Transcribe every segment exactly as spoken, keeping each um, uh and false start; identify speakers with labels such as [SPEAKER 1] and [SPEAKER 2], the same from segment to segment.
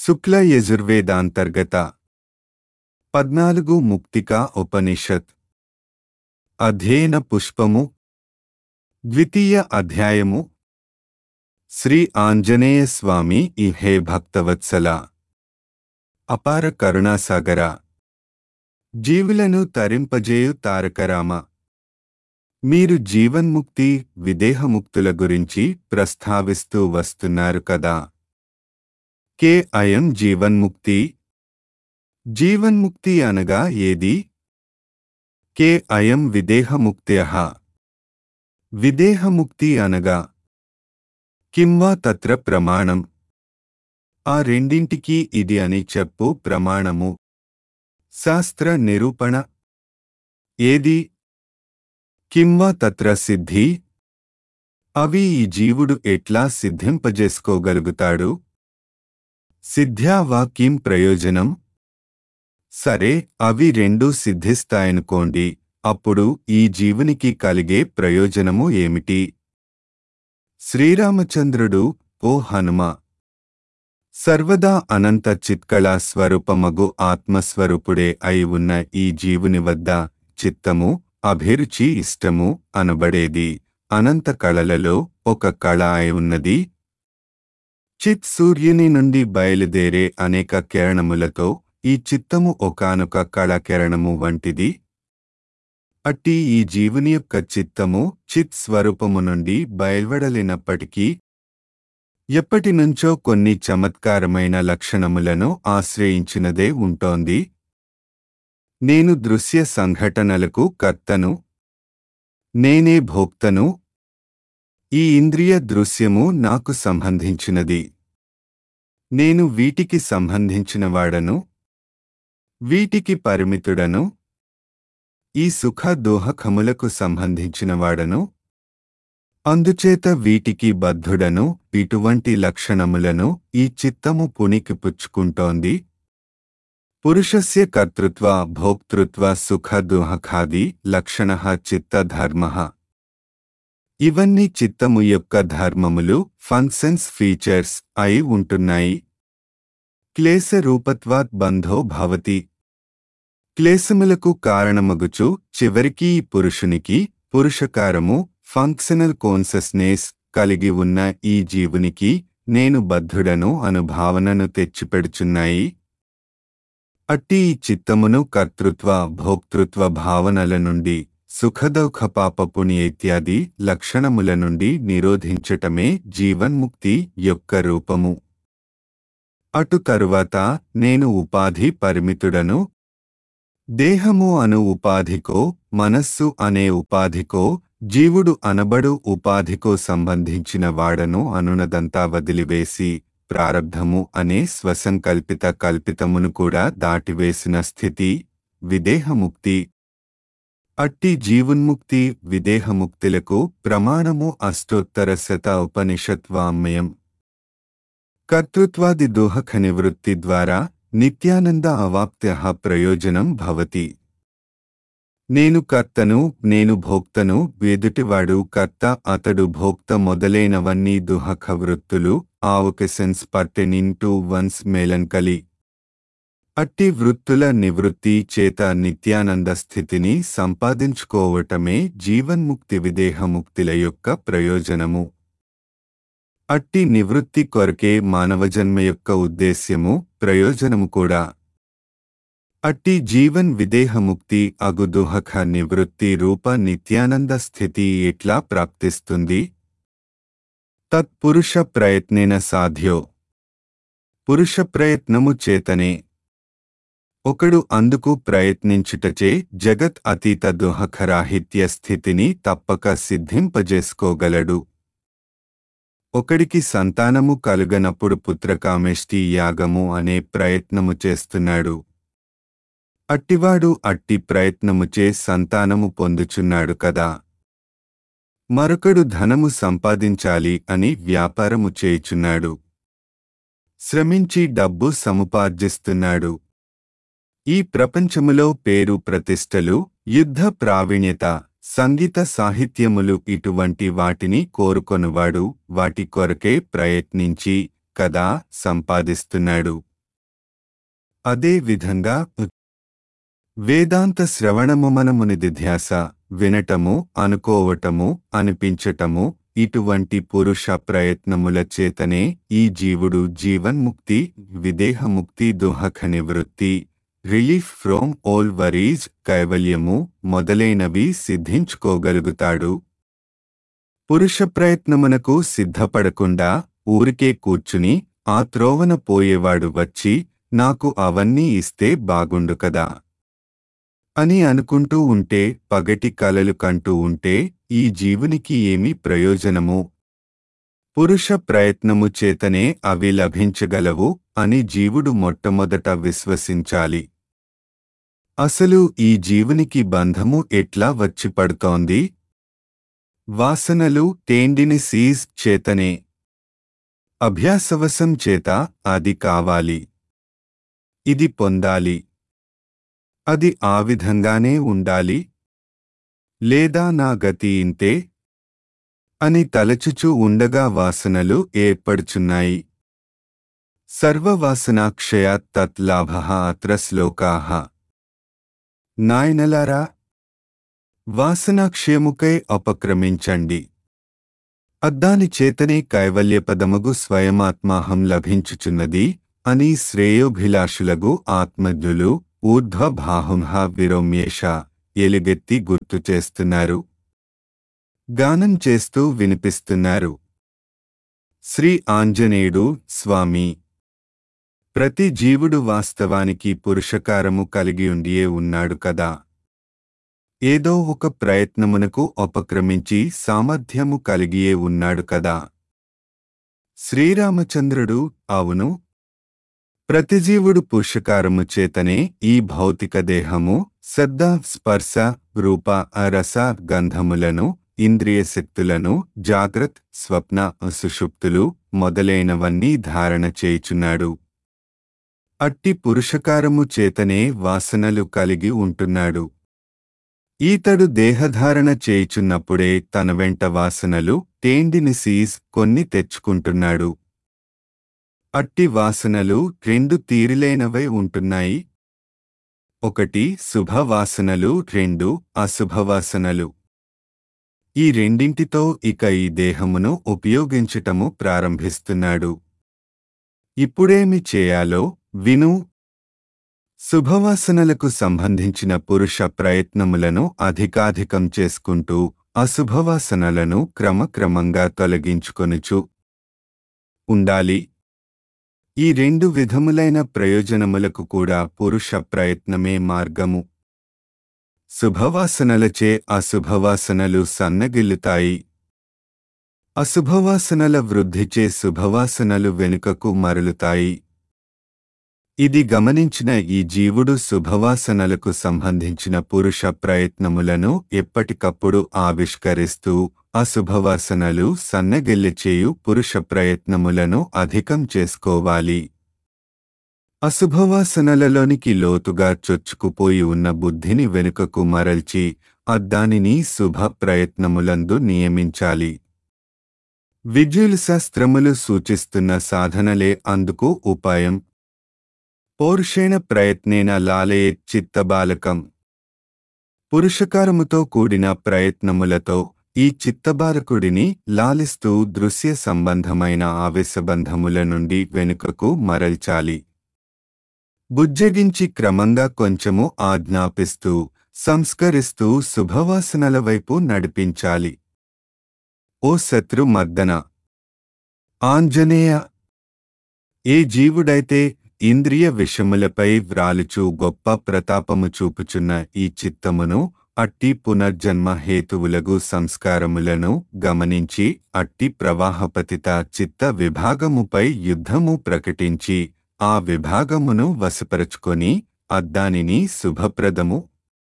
[SPEAKER 1] శుక్ల యజుర్వేదాంతర్గత పద్నాలుగు ముక్తికా ఉపనిషత్ అధ్యయన పుష్పము ద్వితీయ అధ్యాయము. శ్రీ ఆంజనేయ స్వామి ఈ హే భక్తవత్సల అపార కరుణాసాగర, జీవులను తరింపజేయు తారకరామ, మీరు జీవన్ముక్తి విదేహముక్తుల గురించి ప్రస్తావిస్తూ వస్తున్నారు కదా. కే అయం జీవన్ముక్తి? జీవన్ముక్తి అనగా ఏది? కే అయం విదేహముక్త్యః? విదేహముక్తి అనగా కిం వా తత్ర ప్రమాణం? ఆ రెండింటికీ ఇది అని చెప్పు ప్రమాణము. శాస్త్ర నిరూపణ ఏది? కిం వా తత్ర సిద్ధి? అవి ఈ జీవుడు ఎట్లా సిద్ధింపజేసుకోగలుగుతాడు? సిద్ధ్యా వా కిం ప్రయోజనం? సరే, అవి రెండూ సిద్ధిస్తాయనుకోండి, అప్పుడు ఈ జీవునికి కలిగే ప్రయోజనము ఏమిటి? శ్రీరామచంద్రుడు, ఓ హనుమ, సర్వదా అనంత చిత్కళా స్వరూపమగు ఆత్మస్వరూపుడే అయి ఉన్న ఈ జీవుని వద్ద చిత్తము, అభిరుచి, ఇష్టము అనబడేది అనంత కళలలో ఒక కళ అయి ఉన్నది. చిత్ సూర్యుని నుండి బయలుదేరే అనేక కిరణములతో ఈ చిత్తము ఒకానొక కళకిరణము వంటిది. అట్టి ఈ జీవుని యొక్క చిత్తము చిత్ స్వరూపము నుండి బయల్వడలినప్పటికీ ఎప్పటినుంచో కొన్ని చమత్కారమైన లక్షణములను ఆశ్రయించినదే ఉంటోంది. నేను దృశ్య సంఘటనలకు కర్తను, నేనే భోక్తను, ఈ ఇంద్రియ దృశ్యము నాకు సంబంధించినది, నేను వీటికి సంబంధించినవాడను, వీటికి పరిమితుడను, ఈ సుఖ దోహకములకు సంబంధించినవాడను, అందుచేత వీటికి బద్ధుడను. ఇటువంటి లక్షణములను ఈ చిత్తము పుణికి పుచ్చుకుంటోంది. పురుషస్య కర్తృత్వ భోక్తృత్వ సుఖ దోహకాది లక్షణః చిత్త ధర్మః. ఇవన్నీ చిత్తము యొక్క ధర్మములు, ఫంక్షన్స్, ఫీచర్స్ అయి ఉంటున్నాయి. క్లేశ రూపత్వాత్ బంధో భవతి. క్లేశములకు కారణమగుచు చివరికి ఈ పురుషునికి పురుషకారము, ఫంక్షనల్ కాన్షస్నెస్ కలిగి ఉన్న ఈ జీవునికి నేను బద్ధుడను అను భావనను తెచ్చిపెడుచున్నాయి. అట్టి ఈ చిత్తమును కర్తృత్వ భోక్తృత్వ భావనల నుండి, సుఖదౌఖ పాప పుణ్య ఇత్యాది లక్షణముల నుండి నిరోధించటమే జీవన్ముక్తి యొక్క రూపము. అటు తరువాత నేను ఉపాధి పరిమితుడను. దేహము అను ఉపాధికో, మనస్సు అనే ఉపాధికో, జీవుడు అనబడు ఉపాధికో సంబంధించిన వాడను అనునదంతా వదిలివేసి ప్రారబ్ధము అనే స్వసంకల్పిత కల్పితమును కూడా దాటివేసిన స్థితి విదేహముక్తి. అట్టి జీవన్ముక్తి విదేహముక్తులకు ప్రమాణము అష్టోత్తర శత ఉపనిషత్వాంమయం. కర్తృత్వాది దోహక నివృత్తి ద్వారా నిత్యానంద అవాప్త్యః ప్రయోజనం భవతి. నేను కర్తను, నేను భోక్తను, ఎదుటివాడు కర్త, అతడు భోక్త మొదలైనవన్నీ దుహక వృత్తులు, avocations pertaining to one's melancholy. అట్టి వృత్తుల నివృత్తి చేత నిత్యానంద స్థితిని సంపాదించుకోవటమే జీవన్ముక్తి విదేహముక్తుల యొక్క ప్రయోజనము. అట్టి నివృత్తి కొరకే మానవజన్మ యొక్క ఉద్దేశ్యము, ప్రయోజనము కూడా. అట్టి జీవన్ విదేహముక్తి అగు దుహక నివృత్తి రూప నిత్యానంద స్థితి ఎట్లా ప్రాప్తిస్తుంది? తత్పురుష ప్రయత్నేన సాధ్యో. పురుష ప్రయత్నము చేతనే. ఒకడు అందుకు ప్రయత్నించుటచే జగత్ అతీత దుహకరాహిత్య స్థితిని తప్పక సిద్ధింపజేసుకోగలడు. ఒకడికి సంతానము కలుగనప్పుడు పుత్రకామేష్టి యాగము అనే ప్రయత్నము చేస్తున్నాడు. అట్టివాడు అట్టి ప్రయత్నముచే సంతానము పొందుచున్నాడు కదా. మరొకడు ధనము సంపాదించాలి అని వ్యాపారము చేయుచున్నాడు. శ్రమించి డబ్బు సముపార్జిస్తున్నాడు. ఈ ప్రపంచములో పేరు ప్రతిష్టలు, యుద్ధ ప్రావీణ్యత, సంగీత సాహిత్యములు ఇటువంటి వాటిని కోరుకొనువాడు వాటి కొరకే ప్రయత్నించి కదా సంపాదిస్తున్నాడు. అదే విధంగా వేదాంత శ్రవణము మనముని దిధ్యాస వినటము అనుకోవటము అనిపించటము ఇటువంటి పురుష ప్రయత్నముల చేతనే ఈ జీవుడు జీవన్ముక్తి విదేహముక్తి దుహఖ నివృత్తి రిలీఫ్ ఫ్రోమ్ ఆల్ వరీజ్ కైవల్యము మొదలైనవి సిద్ధించుకోగలుగుతాడు. పురుష ప్రయత్నమునకు సిద్ధపడకుండా ఊరికే కూర్చుని ఆ త్రోవన పోయేవాడు వచ్చి నాకు అవన్నీ ఇస్తే బాగుండు కదా అని అనుకుంటూ ఉంటే, పగటి కలలు కంటూ ఉంటే ఈ జీవునికి ఏమి ప్రయోజనము? పురుష ప్రయత్నము చేతనే అవి లభించగలవు అని జీవుడు మొట్టమొదట విశ్వసించాలి. అసలు ఈ జీవునికి బంధము ఎట్లా వచ్చి పడుతోంది? వాసనలు తేండిని సీజ్ చేతనే. అభ్యాసవశం చేత అది కావాలి, ఇది పొందాలి, అది ఆ విధంగానే ఉండాలి, లేదా నా గతి ఇంతే అని తలచుచూ ఉండగా వాసనలు ఏర్పడుచున్నాయి. సర్వవాసనాక్షయాత్ తత్ లాభః అత్ర శ్లోకాః. నాయనలారా, వాసనాక్షయముకై అపక్రమించండి. అద్దాని చేతనే కైవల్యపదమగు స్వయమాత్మాహం లభించుచున్నది అని శ్రేయోభిలాషులగు ఆత్మజ్ఞులు ఊర్ధ్వభాహుంహ విరోమ్యేష ఎలుగెత్తి గుర్తు చేస్తున్నారు, గానం చేస్తూ వినిపిస్తున్నారు. శ్రీ ఆంజనేయుడు స్వామి. ప్రతి జీవుడు వాస్తవానికి పురుషకారము కలిగియుండియే ఉన్నాడు కదా. ఏదో ఒక ప్రయత్నమునకు ఉపక్రమించి సామర్థ్యము కలిగియే ఉన్నాడు కదా. శ్రీరామచంద్రుడు అవును, ప్రతిజీవుడు పురుషకారము చేతనే ఈ భౌతిక దేహము శబ్ద స్పర్శ రూప రస గంధములను ఇంద్రియశక్తులను జాగ్రత్ స్వప్న సుషుప్తులు మొదలైనవన్నీ ధారణ చేయుచున్నాడు. అట్టి పురుషకారము చేతనే వాసనలు కలిగి ఉంటున్నాడు. ఈతడు దేహధారణ చేయుచున్నప్పుడే తన వెంట వాసనలు తేండిని సీజ్ కొన్ని తెచ్చుకుంటున్నాడు. అట్టి వాసనలు రెండు తీరిలైనవై ఉంటున్నాయి. ఒకటి శుభవాసనలు, రెండు అశుభవాసనలు. ఈ రెండింటితో ఇక ఈ దేహమును ఉపయోగించటము ప్రారంభిస్తున్నాడు. ఇప్పుడేమి చేయాలో విను. శుభవాసనలకు సంబంధించిన పురుష ప్రయత్నములను అధికాధికం చేసుకుంటూ అశుభవాసనలను క్రమక్రమంగా తొలగించుకొనుచు ఉండాలి. ఈ రెండు విధములైన ప్రయోజనములకు కూడా పురుష ప్రయత్నమే మార్గము. శుభవాసనలచే అశుభవాసనలు సన్నగిల్లుతాయి. అశుభవాసనల వృద్ధిచే శుభవాసనలు వెనుకకు మరలుతాయి. ఇది గమనించిన ఈ జీవుడు శుభవాసనలకు సంబంధించిన పురుష ప్రయత్నములను ఎప్పటికప్పుడు ఆవిష్కరిస్తూ అశుభవాసనలు సన్నగిల్లిచేయు పురుష ప్రయత్నములను అధికం చేసుకోవాలి. అశుభవాసనలలోనికి లోతుగా చొచ్చుకుపోయి ఉన్న బుద్ధిని వెనుకకు మరల్చి అద్దానిని శుభ ప్రయత్నములందు నియమించాలి. విద్యుల్ శాస్త్రములు సూచిస్తున్న సాధనలే అందుకు ఉపాయం. పౌరుషేణ ప్రయత్నేన లాలయేత్ చిత్తబాలకం. పురుషకారముతో కూడిన ప్రయత్నములతో ఈ చిత్తబాలకుడిని లాలిస్తూ దృశ్య సంబంధమైన ఆవేశబంధముల నుండి వెనుకకు మరల్చాలి. బుజ్జగించి క్రమంగా కొంచెము ఆజ్ఞాపిస్తూ సంస్కరిస్తూ శుభవాసనల వైపు నడిపించాలి. ఓ శత్రు మర్దన ఆంజనేయ! ఏ జీవుడైతే ఇంద్రియ విషములపై వ్రాలుచూ గొప్ప ప్రతాపము చూపుచున్న ఈ చిత్తమును అట్టి పునర్జన్మ హేతువులగు సంస్కారములను గమనించి అట్టి ప్రవాహపతిత చిత్త విభాగముపై యుద్ధము ప్రకటించి ఆ విభాగమును వశపరచుకొని అద్దానిని శుభప్రదము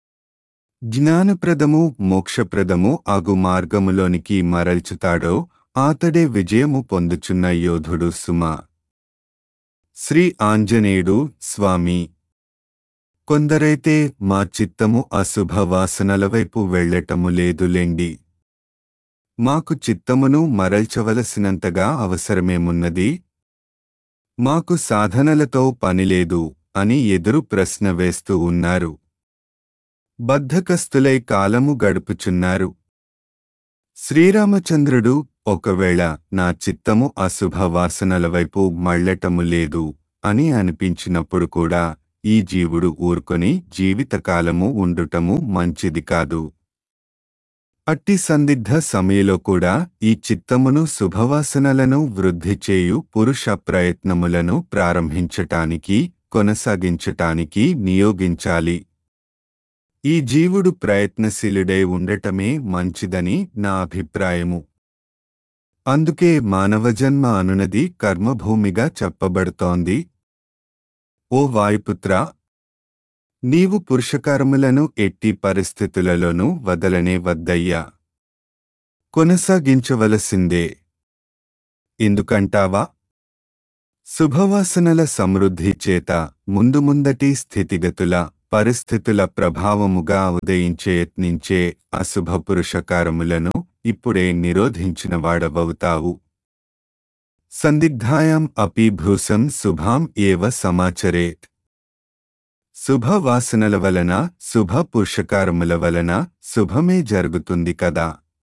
[SPEAKER 1] జ్ఞానప్రదము మోక్షప్రదము అగు మార్గములోనికి మరల్చుతాడో ఆతడే విజయము పొందుచున్న యోధుడు సుమా. శ్రీ ఆంజనేయుడు స్వామి. కొందరైతే మా చిత్తము అశుభ వాసనల వైపు వెళ్ళటము లేదులేండి, మాకు చిత్తమును మరల్చవలసినంతగా అవసరమేమున్నది, మాకు సాధనలతో పనిలేదు అని ఎదురు ప్రశ్న వేస్తూ ఉన్నారు. బద్ధకస్తులై కాలము గడుపుచున్నారు. శ్రీరామచంద్రుడు, ఒకవేళ నా చిత్తము అశుభ వాసనల వైపు మళ్ళటము లేదు అని అనిపించినప్పుడు కూడా ఈ జీవుడు ఊరుకొని జీవితకాలము ఉండుటము మంచిది కాదు. అట్టి సందిగ్ధ సమయంలో కూడా ఈ చిత్తమును శుభవాసనలను వృద్ధి చేయు పురుష ప్రయత్నములను ప్రారంభించటానికి, కొనసాగించటానికి నియోగించాలి. ఈ జీవుడు ప్రయత్నశీలుడై ఉండటమే మంచిదని నా అభిప్రాయము. అందుకే మానవజన్మ అనునది కర్మభూమిగా చెప్పబడుతోంది. ఓ వాయుపుత్రా, నీవు పురుషకర్మలను ఎట్టి పరిస్థితులలోనూ వదలనే వద్దయ్యా. కొనసాగించవలసిందే. ఎందుకంటావా? శుభవాసనల సమృద్ధి చేత ముందు ముందటి స్థితిగతుల, పరిస్థితుల ప్రభావముగా ఉదయించే యత్నించే అశుభ పురుషకారములను ఇప్పుడే నిరోధించిన వాడవవుతావు. సందిగ్ధాయాం అపి భ్రూసం శుభాం ఏవ సమాచరేత్. శుభవాసనల వలన, శుభ పురుషకారముల వలన శుభమే జరుగుతుంది కదా.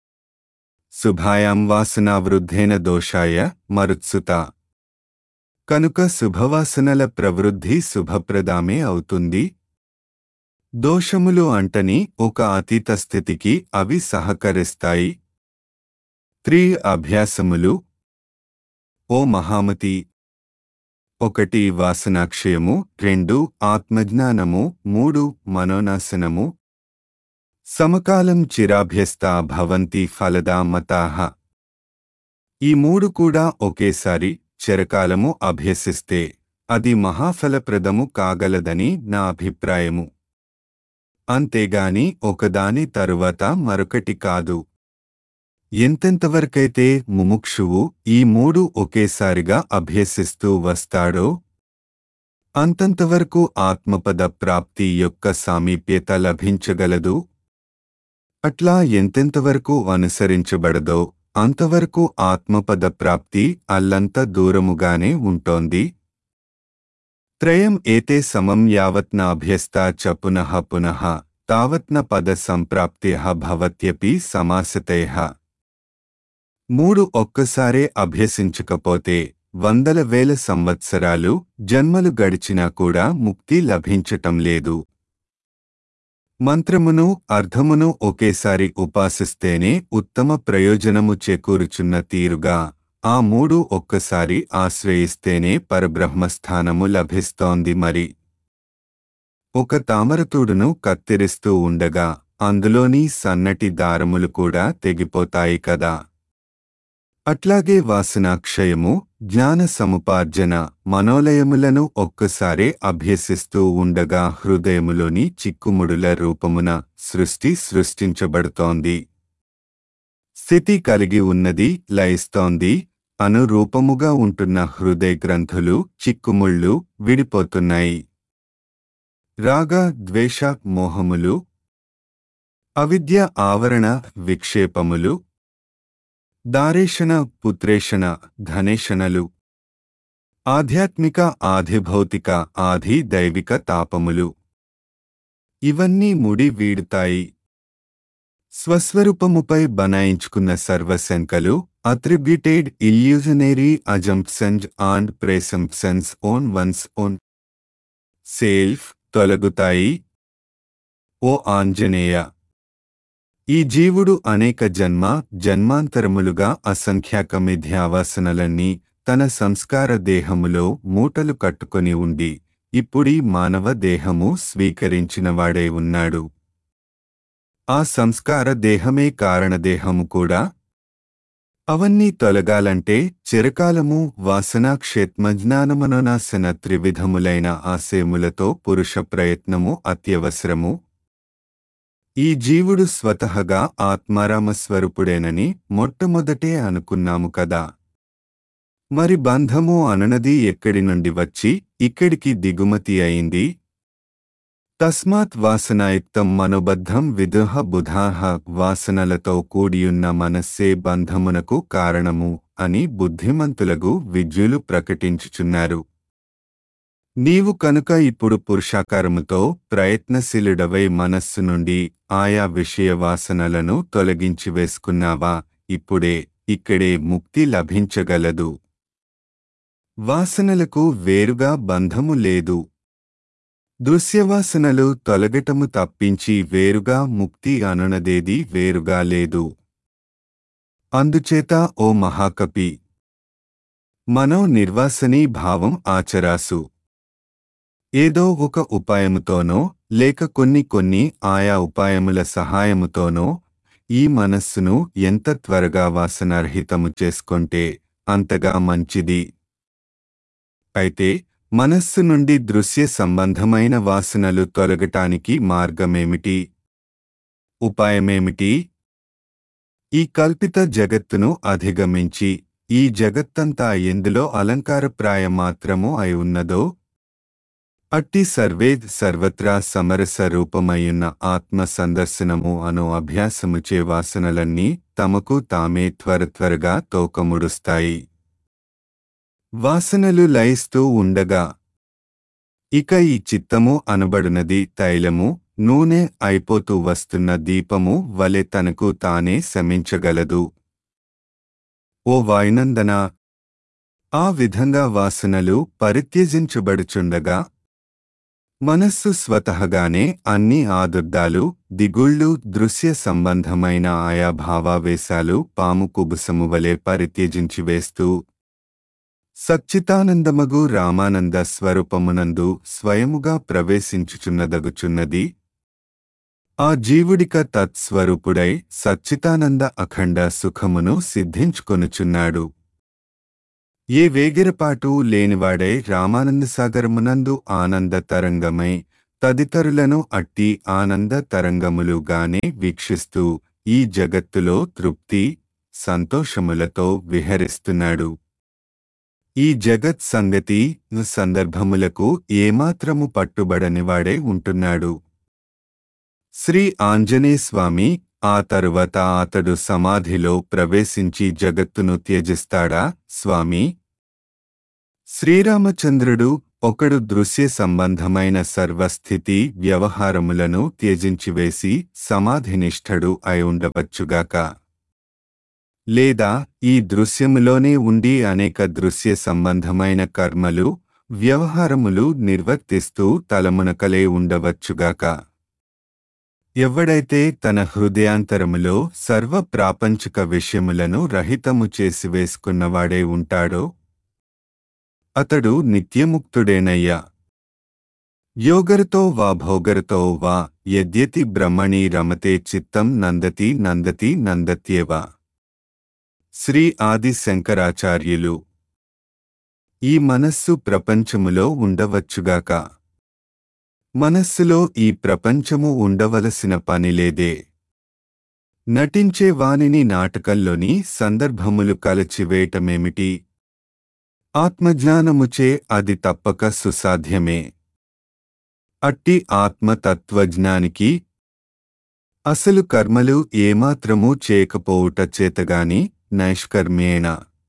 [SPEAKER 1] శుభాయాం వాసనావృద్ధేన దోషాయ మరుత్సుత. కనుక శుభవాసనల ప్రవృద్ధి శుభప్రదామే అవుతుంది. దోషములు అంటని ఒక అతీత స్థితికి అవి సహకరిస్తాయి. త్రీ అభ్యాసములు. ఓ మహామతి, ఒకటి వాసనాక్షయము, రెండు ఆత్మజ్ఞానము, మూడు మనోనాశనము. సమకాలం చిరాభ్యస్తా భవంతి ఫలదా మతాః. ఈ మూడు కూడా ఒకేసారి చిరకాలము అభ్యసిస్తే అది మహాఫలప్రదము కాగలదని నా అభిప్రాయము. అంతేగాని ఒకదాని తరువాత మరొకటి కాదు. ఎంతెంతవరకైతే ముముక్షువు ఈ మూడు ఒకేసారిగా అభ్యసిస్తూ వస్తాడో అంతంతవరకు ఆత్మపద ప్రాప్తి యొక్క సామీప్యత లభించగలదు. అట్లా ఎంతెంతవరకు అనుసరించబడదో అంతవరకు ఆత్మపద ప్రాప్తి అల్లంత దూరముగానే ఉంటోంది. త్రయం ఏతే సమం యావత్న అభ్యస్తా చ పునః పునః తావత్న పద సంప్రాప్త్యః భవత్యపి సమాసతేః. మూడు ఒక్కసారే అభ్యసించకపోతే వందల వేల సంవత్సరాలు, జన్మలు గడిచినా కూడా ముక్తి లభించటం లేదు. మంత్రమును, అర్థమును ఒకేసారి ఉపాసిస్తేనే ఉత్తమ ప్రయోజనము చేకూరుచున్న తీరుగా ఆ మూడు ఒక్కసారి ఆశ్రయిస్తేనే పరబ్రహ్మస్థానము లభిస్తోంది. మరి ఒక తామరతూడును కత్తిరిస్తూ ఉండగా అందులోని సన్నటి దారములు కూడా తెగిపోతాయి కదా. అట్లాగే వాసనాక్షయము, జ్ఞాన సముపార్జన, మనోలయములను ఒక్కసారే అభ్యసిస్తూ ఉండగా హృదయములోని చిక్కుముడుల రూపమున సృష్టి సృష్టించబడుతోంది. స్థితి కలిగి ఉన్నది, లయిస్తోంది. అనురూపముగా ఉంటున్న హృదయ గ్రంథులు, చిక్కుముళ్ళు విడిపోతున్నాయి. రాగ, ద్వేష, మోహములు, అవిద్య ఆవరణ విక్షేపములు, దారేషణ, పుత్రేషణ, ధనేషణలు, ఆధ్యాత్మిక, ఆధిభౌతిక, ఆధి దైవిక తాపములు ఇవన్నీ ముడి వీడుతాయి. స్వస్వరూపముపై బనాయించుకున్న సర్వశంకలు, attributed illusionary assumptions and presumptions on one's own self తొలగుతాయి. ఓ ఆంజనేయ, ఈ జీవుడు అనేక జన్మ జన్మాంతరములుగా అసంఖ్యాక మిథ్యావాసనలన్నీ తన సంస్కార దేహములో మూటలు కట్టుకొని ఉండి ఇప్పుడీ మానవ దేహము స్వీకరించినవాడై ఉన్నాడు. ఆ సంస్కార దేహమే కారణదేహము కూడా. అవన్నీ తొలగాలంటే చిరకాలము వాసనాక్షేత్మజ్ఞానమనోనాశన త్రివిధములైన ఆశయములతో పురుష ప్రయత్నము అత్యవసరము. ఈ జీవుడు స్వతహగా ఆత్మారామస్వరూపుడేనని మొట్టమొదటే అనుకున్నాము కదా. మరి బంధము అనునది ఎక్కడి నుండి వచ్చి ఇక్కడికి దిగుమతి అయింది? తస్మాత్ వాసనాయుక్తం మనోబద్ధం విదుహ బుధాహ. వాసనలతో కూడియున్న మనస్సే బంధమునకు కారణము అని బుద్ధిమంతులగు విద్యులు ప్రకటించుచున్నారు. నీవు కనుక ఇప్పుడు పురుషాకారముతో ప్రయత్నశీలుడవై మనస్సు నుండి ఆయా విషయ వాసనలను తొలగించి వేసుకున్నావా, ఇప్పుడే ఇక్కడే ముక్తి లభించగలదు. వాసనలకు వేరుగా బంధము లేదు. దృశ్యవాసనలు తొలగటము తప్పించి వేరుగా ముక్తి అనునదేది వేరుగా లేదు. అందుచేత ఓ మహాకపి, మనో నిర్వాసనీ భావం ఆచరాసు. ఏదో ఒక ఉపాయముతోనో లేక కొన్ని కొన్ని ఆయా ఉపాయముల సహాయముతోనో ఈ మనస్సును ఎంత త్వరగా వాసనారహితము చేసుకొంటే అంతగా మంచిది. అయితే మనస్సు నుండి దృశ్య సంబంధమైన వాసనలు తొలగటానికి మార్గమేమిటి? ఉపాయమేమిటి? ఈ కల్పిత జగత్తును అధిగమించి ఈ జగత్తంతా ఎందులో అలంకారప్రాయ మాత్రము అయి ఉన్నదో అట్టి సర్వేద్ సర్వత్రా సమరస రూపమయ్యున్న ఆత్మ సందర్శనము అను అభ్యాసముచే వాసనలన్నీ తమకు తామే త్వరత్వరగా తోకముడుస్తాయి. వాసనలు లయిస్తూ ఉండగా ఇక ఈ చిత్తము అనబడునది తైలము, నూనె అయిపోతూ వస్తున్న దీపము వలె తనకు తానే శమించగలదు. ఓ వాయునందన, ఆ విధంగా వాసనలు పరిత్యజించబడుచుండగా మనస్సు స్వతహగానే అన్ని ఆదుర్దాలు, దిగుళ్ళు, దృశ్య సంబంధమైన ఆయా భావావేశాలు పాము కుబుసము వలె పరిత్యజించి వేస్తూ సచ్చితానందమగు రామానంద స్వరూపమునందు స్వయముగా ప్రవేశించుచున్నదగుచున్నది. ఆ జీవుడిక తత్స్వరూపుడై సచ్చితానంద అఖండ సుఖమును సిద్ధించుకొనుచున్నాడు. ఏ వేగిరపాటు లేనివాడై రామానందసాగరమునందు ఆనంద తరంగమై తదితరులను అట్టి ఆనంద తరంగములుగానే వీక్షిస్తూ ఈ జగత్తులో తృప్తి, సంతోషములతో విహరిస్తున్నాడు. ఈ జగత్ సంగతి సందర్భములకు ఏమాత్రము పట్టుబడనివాడే ఉంటున్నాడు. శ్రీ ఆంజనేయస్వామి ఆ తరువాత అతడు సమాధిలో ప్రవేశించి జగత్తును త్యజిస్తాడా స్వామి? శ్రీరామచంద్రుడు ఒకడు దృశ్య సంబంధమైన సర్వస్థితి వ్యవహారములను త్యజించివేసి సమాధినిష్ఠుడు అయి ఉండవచ్చుగాక. లేదా ఈ దృశ్యములోనే ఉండి అనేక దృశ్య సంబంధమైన కర్మలు, వ్యవహారములు నిర్వర్తిస్తూ తలమునకలే ఉండవచ్చుగాక. ఎవడైతే తన హృదయాంతరములో సర్వ ప్రాపంచిక విషయములను రహితము చేసివేసుకున్నవాడే ఉంటాడో అతడు నిత్యముక్తుడేనయ్యా. యోగరతో వా భోగరతో వా యద్యతి బ్రహ్మణి రమతే చిత్తం నందతి నందతి నందత్యేవ. శ్రీ ఆది శంకరాచార్యులు. ఈ మనస్సు ప్రపంచములో ఉండవచ్చుగాక. మనస్సులో ఈ ప్రపంచము ఉండవలసిన పనిలేదే. నటించే వానిని నాటకంలోని సందర్భములు కలచివేయటమేమిటి? ఆత్మజ్ఞానముచే అది తప్పక సుసాధ్యమే. అట్టి ఆత్మతత్వజ్ఞానికి అసలు కర్మలు ఏమాత్రమూ చేయకపోవుట చేతగాని నైష్కర్మ్యేన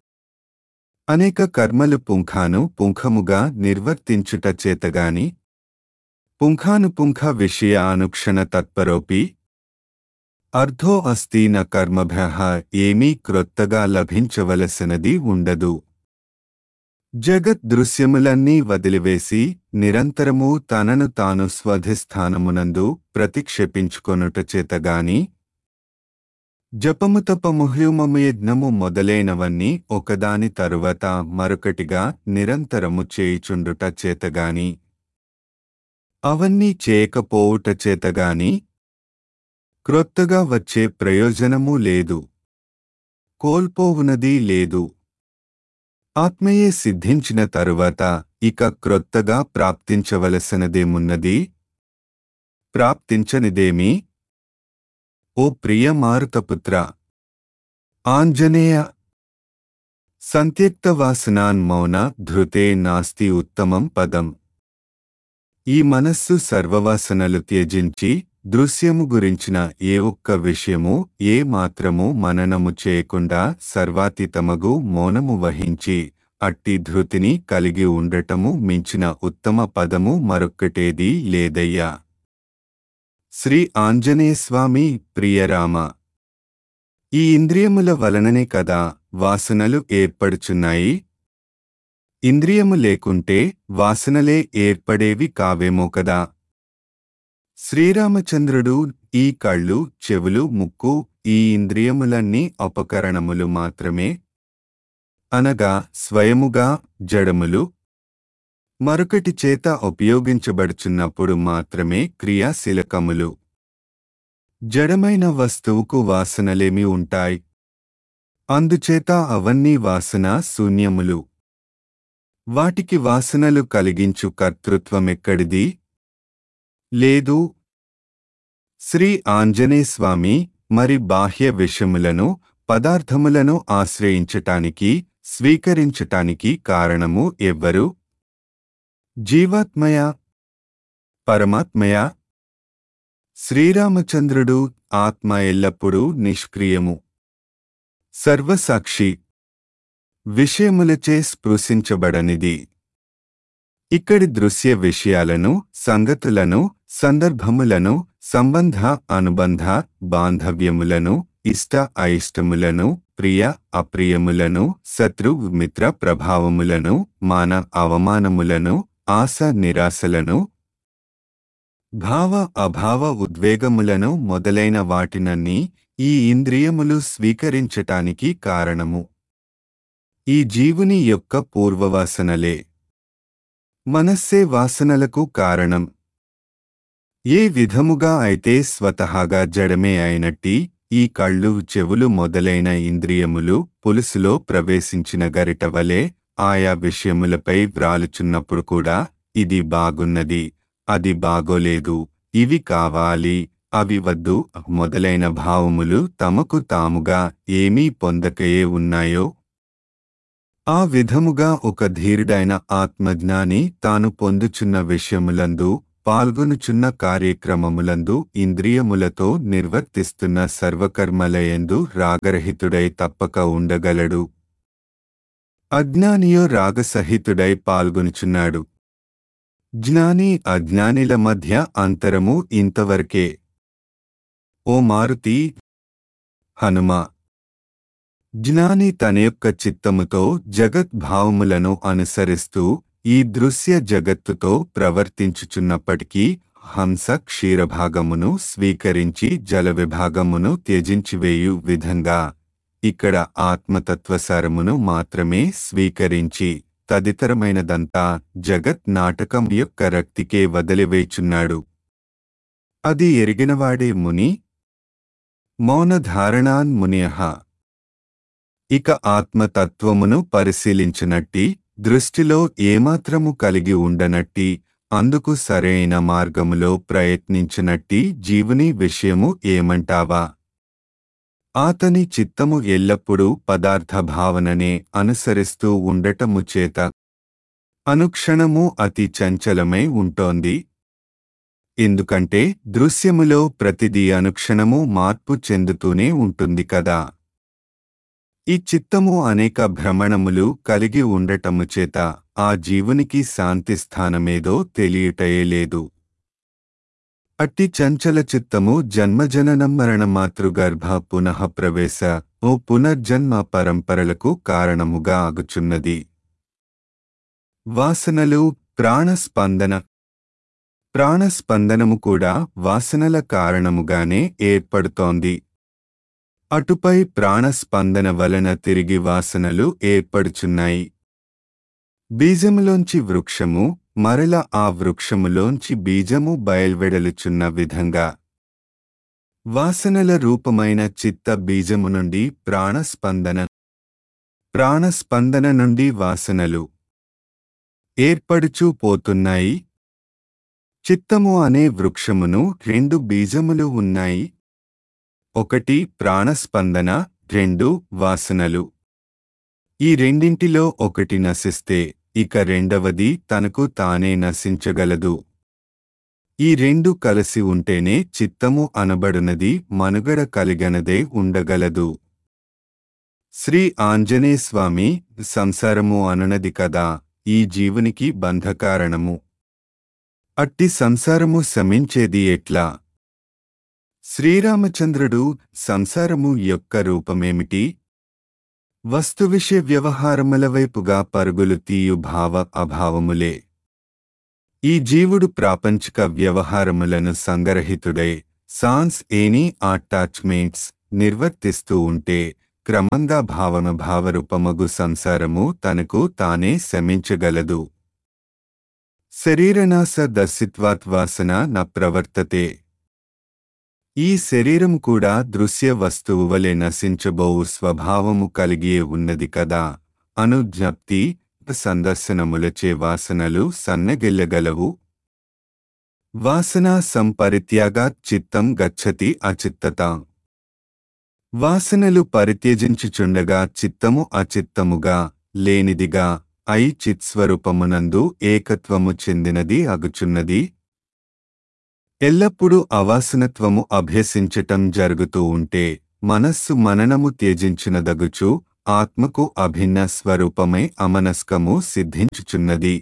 [SPEAKER 1] అనేక కర్మలు పుంఖాను పుంఖముగా నిర్వర్తించుట చేతగాని పుంఖానుపుంఖ విషయ అనుక్షణ తత్పరోపి అర్థో అస్తి న కర్మభ్యః ఏమీ క్రొత్తగా లభించవలసినది ఉండదు. జగత్ దృశ్యములన్నీ వదిలివేసి నిరంతరము తనను తాను స్వధిష్టానమునందు ప్రతిక్షేపించుకొనుట చేతగాని జపము తపము హ్యూమము యజ్ఞము మొదలైనవన్నీ ఒకదాని తరువాత మరొకటిగా నిరంతరము చేయుచుండుట చేతగాని అవన్నీ చేయకపోవుట చేతగాని క్రొత్తగా వచ్చే ప్రయోజనమూ లేదు, కోల్పోవునది లేదు. ఆత్మయే సిద్ధించిన తరువాత ఇక క్రొత్తగా ప్రాప్తించవలసినదేమున్నది? ప్రాప్తించనిదేమి? ఓ ప్రియ మారుతపుత్ర ఆంజనేయ, సంత్యక్తవాసనాన్ మౌన ధృతే నాస్తి ఉత్తమం పదం. ఈ మనస్సు సర్వవాసనలు త్యజించి దృశ్యము గురించిన ఏ ఒక్క విషయము ఏ మాత్రము మననము చేయకుండా సర్వాతీతమగు మౌనము వహించి అట్టి ధృతిని కలిగి ఉండటము మించిన ఉత్తమ పదము మరొక్కటేదీ లేదయ్యా. శ్రీ ఆంజనేయస్వామి ప్రియరామ. ఈ ఇంద్రియముల వలననే కదా వాసనలు ఏర్పడుచున్నాయి. ఇంద్రియము లేకుంటే వాసనలే ఏర్పడేవి కావేమో కదా. శ్రీరామచంద్రుడు ఈ కళ్ళు, చెవులు, ముక్కు, ఈ ఇంద్రియములన్నీ ఉపకరణములు మాత్రమే, అనగా స్వయముగా జడములు, మరొకటి చేత ఉపయోగించబడుచున్నప్పుడు మాత్రమే క్రియాశీలకములు. జడమైన వస్తువుకు వాసనలేమి ఉంటాయి? అందుచేత అవన్నీ వాసన శూన్యములు. వాటికి వాసనలు కలిగించు కర్తృత్వమెక్కడిది? లేదు. శ్రీ ఆంజనేయస్వామి మరి బాహ్య విషయములను, పదార్థములను ఆశ్రయించటానికి, స్వీకరించటానికి కారణము ఎవ్వరు? జీవాత్మయా? పరమాత్మయా? శ్రీరామచంద్రుడు ఆత్మ ఎల్లప్పుడూ నిష్క్రియము, సర్వసాక్షి, విషయములచే స్పృశించబడనిది. ఇక్కడి దృశ్య విషయాలను, సంగతులను, సందర్భములను, సంబంధ అనుబంధ బాంధవ్యములను, ఇష్ట అయిష్టములను, ప్రియ అప్రియములను, శత్రు మిత్ర ప్రభావములను, మాన అవమానములను, ఆశ నిరాశలను, భావ అభావ ఉద్వేగములను మొదలైన వాటినన్నీ ఈ ఇంద్రియములు స్వీకరించటానికి కారణము ఈ జీవుని యొక్క పూర్వవాసనలే. మనస్సే వాసనలకు కారణం. ఏ విధముగా అయితే స్వతహాగా జడమే అయినట్టి ఈ కళ్ళు, చెవులు మొదలైన ఇంద్రియములు పులుసులో ప్రవేశించిన గరిట వలె ఆయా విషయములపై వ్రాలుచున్నప్పుడు కూడా ఇది బాగున్నది, అది బాగోలేదు, ఇవి కావాలి, అవి వద్దు మొదలైన భావములు తమకు తాముగా ఏమీ పొందకయే ఉన్నాయో, ఆ విధముగా ఒక ధీరుడైన ఆత్మజ్ఞాని తాను పొందుచున్న విషయములందు, పాల్గొనుచున్న కార్యక్రమములందు ఇంద్రియములతో నిర్వర్తిస్తున్న సర్వకర్మలయందు రాగరహితుడై తప్పక ఉండగలడు. అజ్ఞానియో రాగసహితుడై పాల్గొనుచున్నాడు. జ్ఞాని అజ్ఞానిల మధ్య అంతరము ఇంతవరకే. ఓ మారుతి, హనుమ. జ్ఞాని తన యొక్క చిత్తముతో జగద్భావములను అనుసరిస్తూ ఈ దృశ్య జగత్తుతో ప్రవర్తించుచున్నప్పటికీ హంస క్షీరభాగమును స్వీకరించి జల విభాగమును త్యజించివేయు విధంగా ఇక్కడ ఆత్మతత్వసారమును మాత్రమే స్వీకరించి తదితరమైనదంతా జగత్ నాటకం యొక్క రక్తికే వదిలివేచున్నాడు. అది ఎరిగినవాడే ముని. మౌనధారణాన్ మునియః. ఇక ఆత్మతత్వమును పరిశీలించినట్టి, దృష్టిలో ఏమాత్రము కలిగి ఉండనట్టి, అందుకు సరైన మార్గములో ప్రయత్నించినట్టి జీవుని విషయము ఏమంటావా? ఆతని చిత్తము ఎల్లప్పుడూ పదార్థ భావననే అనుసరిస్తూ ఉండటము చేత అనుక్షణము అతి చంచలమై ఉంటోంది. ఎందుకంటే దృశ్యములో ప్రతిదీ అనుక్షణము మార్పు చెందుతూనే ఉంటుంది కదా. ఈ చిత్తము అనేక భ్రమణములు కలిగి ఉండటము చేత ఆ జీవునికి శాంతి స్థానమేదో తెలియటయే లేదు. అట్టి చంచల చిత్తము జన్మజననం మరణ మాతృగర్భ పునః ప్రవేశ ఓ పునర్జన్మ పరంపరలకు కారణముగా ఆగుచున్నది. వాసనలు, ప్రాణస్పందన. ప్రాణస్పందనము కూడా వాసనల కారణముగానే ఏర్పడుతోంది. అటుపై ప్రాణస్పందన వలన తిరిగి వాసనలు ఏర్పడుచున్నాయి. బీజములోంచి వృక్షము, మరల ఆ వృక్షములోంచి బీజము బయల్వెడలుచున్న విధంగా వాసనల రూపమైన చిత్త బీజము నుండి ప్రాణస్పందన, ప్రాణస్పందన నుండి వాసనలు ఏర్పడుచూ పోతున్నాయి. చిత్తము అనే వృక్షమును రెండు బీజములు ఉన్నాయి. ఒకటి ప్రాణస్పందన, రెండు వాసనలు. ఈ రెండింటిలో ఒకటి నశిస్తే ఇక రెండవది తనకు తానే నశించగలదు. ఈ రెండు కలిసి ఉంటేనే చిత్తము అనబడునది మనుగడ కలిగనదే ఉండగలదు. శ్రీ ఆంజనేయ స్వామి సంసారము అనునది కదా ఈ జీవునికి బంధకారణము. అట్టి సంసారము శమించేది ఎట్లా? శ్రీరామచంద్రుడు సంసారము యొక్క రూపమేమిటి? వస్తు విషయ వ్యవహారముల వైపుగా పరుగులు తీయు భావ అభావములే. ఈ జీవుడు ప్రాపంచిక వ్యవహారములను సంగరహితుడై సాన్స్ ఎనీ అటాచ్మెంట్స్ నిర్వర్తిస్తూ ఉంటే క్రమంగా భావన భావరూపమగు సంసారము తనకు తానే శమించగలదు. శరీరనాశ దర్శిత్వాత్ వాసన న ప్రవర్తతే. ఈ శరీరము కూడా దృశ్య వస్తువు వలె నశించబోవు స్వభావము కలిగియే ఉన్నది కదా. అనుజ్ఞప్తి సందర్శనములచే వాసనలు సన్నగిల్లగలవు. వాసనా సంపరిత్యాగాత్ చిత్తం గచ్చతి అచిత్తతా. వాసనలు పరిత్యజించుచుండగా చిత్తము అచిత్తముగా లేనిదిగా అయి చిత్స్వరూపమునందు ఏకత్వము చెందినది అగుచున్నది. ఎల్లప్పుడూ అవాసనత్వము అభ్యసించటం జరుగుతూ ఉంటే మనస్సు మననము త్యజించినదగుచు ఆత్మకు అభిన్న స్వరూపమై అమనస్కము సిద్ధించుచున్నది.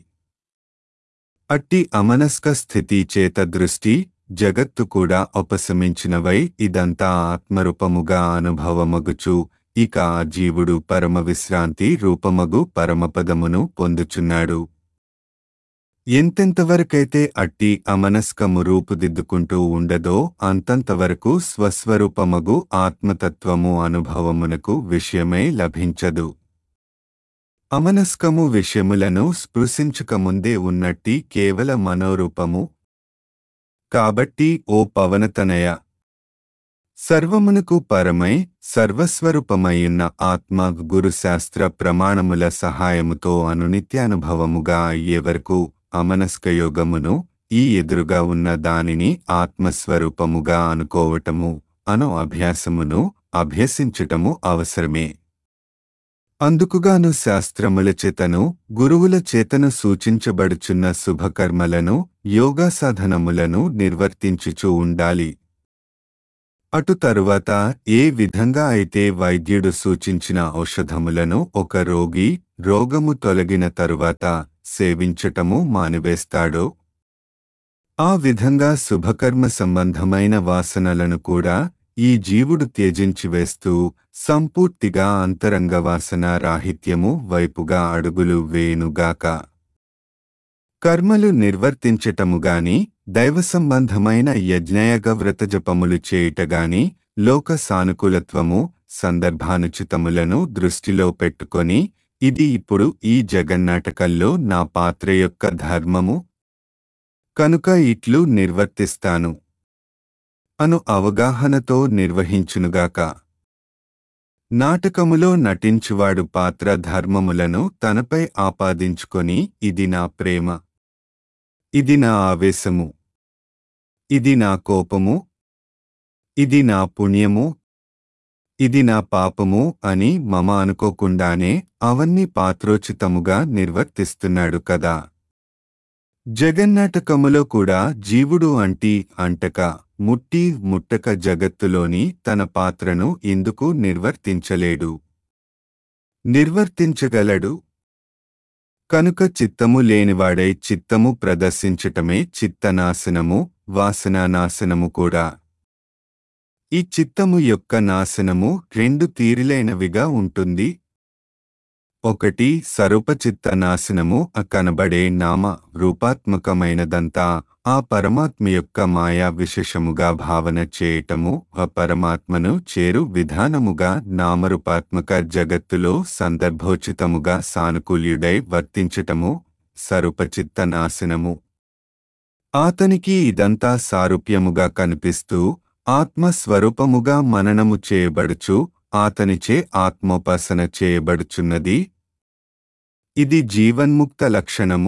[SPEAKER 1] అట్టి అమనస్క స్థితి చేత దృష్టి జగత్తు కూడా ఉపశమించినవై ఇదంతా ఆత్మరూపముగా అనుభవమగుచు ఇక ఆ జీవుడు పరమ విశ్రాంతి రూపమగు పరమపదమును పొందుచున్నాడు. ఎంతెంతవరకైతే అట్టి అమనస్కము రూపుదిద్దుకుంటూ ఉండదో అంతంతవరకు స్వస్వరూపమగు ఆత్మతత్వము అనుభవమునకు విషయమై లభించదు. అమనస్కము విషయములను స్పృశించకముందే ఉన్నట్టి కేవల మనోరూపము. కాబట్టి ఓ పవనతనయ, సర్వమునకు పరమై సర్వస్వరూపమైయున్న ఆత్మ గురుశాస్త్ర ప్రమాణముల సహాయముతో అనునిత్యానుభవముగా అయ్యేవరకు అమనస్కయోగమును ఈ ఎదురుగా ఉన్న దానిని ఆత్మస్వరూపముగా అనుకోవటము అను అభ్యాసమును అభ్యసించటము అవసరమే. అందుకుగాను శాస్త్రముల చేతను గురువుల చేతను సూచించబడుచున్న శుభకర్మలను యోగాసాధనములను నిర్వర్తించుచూ ఉండాలి. అటు తరువాత ఏ విధంగా అయితే వైద్యుడు సూచించిన ఔషధములను ఒక రోగి రోగము తొలగిన తరువాత సేవించటము మానివేస్తాడో ఆ విధంగా శుభకర్మ సంబంధమైన వాసనలను కూడా ఈ జీవుడు త్యజించివేస్తూ సంపూర్తిగా అంతరంగ వాసన రాహిత్యము వైపుగా అడుగులు వేయునుగాక. కర్మలు నిర్వర్తించటముగాని దైవ సంబంధమైన యజ్ఞయాగ వ్రతజపములు చేయుటగాని లోక సానుకూలత్వము సందర్భానుచితములను దృష్టిలో పెట్టుకొని ఇది ఇప్పుడు ఈ జగన్నాటకంలో నా పాత్ర యొక్క ధర్మము కనుక ఇట్లు నిర్వర్తిస్తాను అను అవగాహనతో నిర్వహించునుగాక. నాటకములో నటించువాడు పాత్ర ధర్మములను తనపై ఆపాదించుకొని ఇది నా ప్రేమ, ఇది నా ఆవేశము, ఇది నా కోపము, ఇది నా పుణ్యము, ఇది నా పాపము అని మమ అనుకోకుండానే అవన్నీ పాత్రోచితముగా నిర్వర్తిస్తున్నాడు కదా. జగన్నాటకములో కూడా జీవుడు అంటి అంటక ముట్టి ముట్టక జగత్తులోని తన పాత్రను ఇందుకు నిర్వర్తించలేడు, నిర్వర్తించగలడు. కనుక చిత్తము లేనివాడై చిత్తము ప్రదర్శించటమే చిత్తనాశనము, వాసనానాశనము కూడా. ఈ చిత్తము యొక్క నాశనము రెండు తీరులైనవిగా ఉంటుంది. ఒకటి సరూపచిత్త నాశనము, కనబడే నామ రూపాత్మకమైనదంతా ఆ పరమాత్మ యొక్క మాయా విశేషముగా భావన చేయటము, ఆ పరమాత్మను చేరు విధానముగా నామరూపాత్మక జగత్తులో సందర్భోచితముగా సానుకూల్యుడై వర్తించటము సరూపచిత్త నాశనము. ఆతనికి ఇదంతా సారూప్యముగా కనిపిస్తూ ఆత్మస్వరూపముగా మననము చేయబడుచు ఆతనిచే ఆత్మోపాసన చేయబడుచున్నది. ఇది జీవన్ముక్త లక్షణము.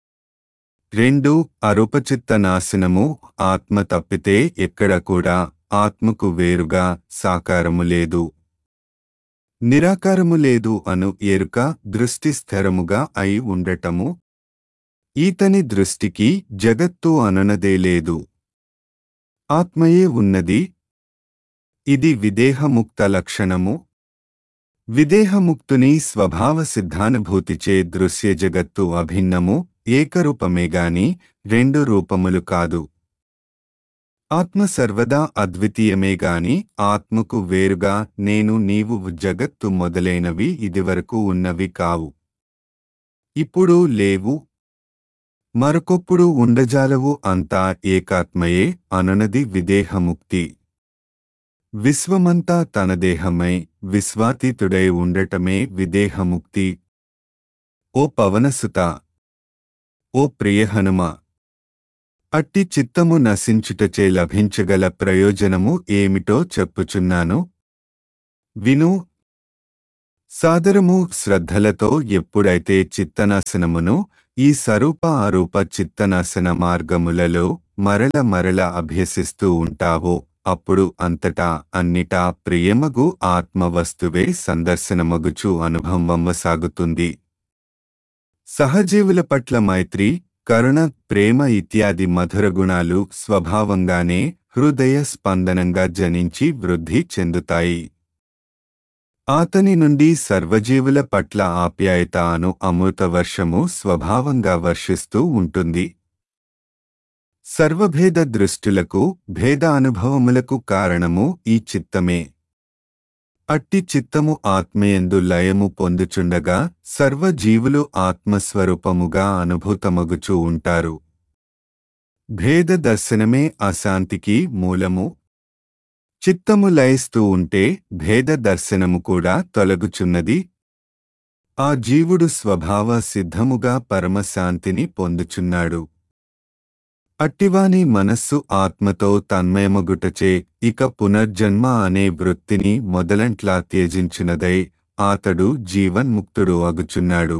[SPEAKER 1] రెండు అరూపచిత్త నాశనము, ఆత్మ తప్పితే ఎక్కడ కూడా ఆత్మకు వేరుగా సాకారము లేదు, నిరాకారము లేదు అను ఎరుక దృష్టి స్థిరముగా అయి ఉండటము. ఈతని దృష్టికి జగత్తు అనునదే లేదు, ఆత్మయే ఉన్నది. ఇది విదేహముక్త లక్షణము. విదేహముక్తుని స్వభావ సిద్ధానుభూతిచే దృశ్య జగత్తు అభిన్నము, ఏకరూపమేగాని రెండు రూపములు కాదు. ఆత్మ సర్వదా అద్వితీయమేగాని ఆత్మకు వేరుగా నేను నీవు జగత్తు మొదలైనవి ఇదివరకు ఉన్నవి కావు. ఇప్పుడు లేవు, మరొకప్పుడు ఉండజాలవు, అంతా ఏకాత్మయే అనునది విదేహముక్తి. విశ్వమంతా తన దేహమై విశ్వాతీతుడై ఉండటమే విదేహముక్తి. ఓ పవనసుత, ఓ ప్రియహనుమ, అట్టి చిత్తము నశించుటచే లభించగల ప్రయోజనము ఏమిటో చెప్పుచున్నాను, విను. సాదరము శ్రద్ధలతో ఎప్పుడైతే చిత్తనాశనమును, ఈ సరూప అరూప చిత్తనాశన మార్గములలో మరల మరల అభ్యసిస్తూ ఉంటావో, అప్పుడు అంతటా అన్నిటా ప్రియమగు ఆత్మవస్తువే సందర్శనమగుచు అనుభవం సాగుతుంది. సహజీవుల పట్ల మైత్రి, కరుణ, ప్రేమ ఇత్యాది మధుర గుణాలు స్వభావంగానే హృదయ స్పందనంగా జనించి వృద్ధి చెందుతాయి. ఆతని నుండి సర్వజీవుల పట్ల ఆప్యాయత అను అమృత వర్షము స్వభావంగా వర్షిస్తూ ఉంటుంది. సర్వభేద దృష్టులకు, భేద అనుభవములకు కారణము ఈ చిత్తమే. అట్టి చిత్తము ఆత్మయందు లయము పొందుచుండగా సర్వజీవులు ఆత్మస్వరూపముగా అనుభూతమగుచూ ఉంటారు. భేద దర్శనమే అశాంతికి మూలము. చిత్తము లయిస్తూ ఉంటే భేద దర్శనము కూడా తొలగుచున్నది. ఆ జీవుడు స్వభావ సిద్ధముగా పరమశాంతిని పొందుచున్నాడు. అట్టివాని మనస్సు ఆత్మతో తన్మయమగుటచే ఇక పునర్జన్మ అనే వృత్తిని మొదలంట్లా త్యజించునదై ఆతడు జీవన్ముక్తుడు అగుచున్నాడు.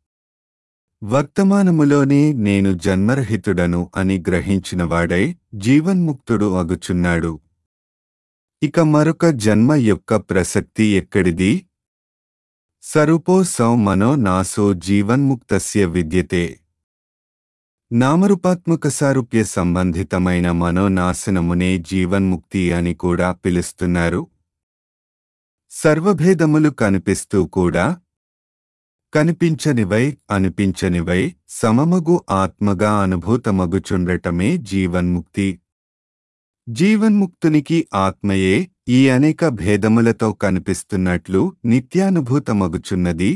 [SPEAKER 1] వర్తమానములోనే నేను జన్మరహితుడను అని గ్రహించినవాడై జీవన్ముక్తుడు అగుచున్నాడు. ఇక మరొక జన్మ యొక్క ప్రసక్తి ఎక్కడిది? సరూపోసౌ మనో నాసో జీవన్ముక్తస్య విద్యతే. నామరూపాత్మక సారూప్య సంబంధితమైన మనోనాశనమునే జీవన్ముక్తి అని కూడా పిలుస్తున్నారు. సర్వభేదములు కనిపిస్తూ కూడా కనిపించనివై అనిపించనివై సమమగు ఆత్మగా అనుభూతమగుచుండటమే జీవన్ముక్తి. జీవన్ముక్తునికి ఆత్మయే ఈ అనేక భేదములతో కనిపిస్తున్నట్లు నిత్యానుభూతమగుచున్నది.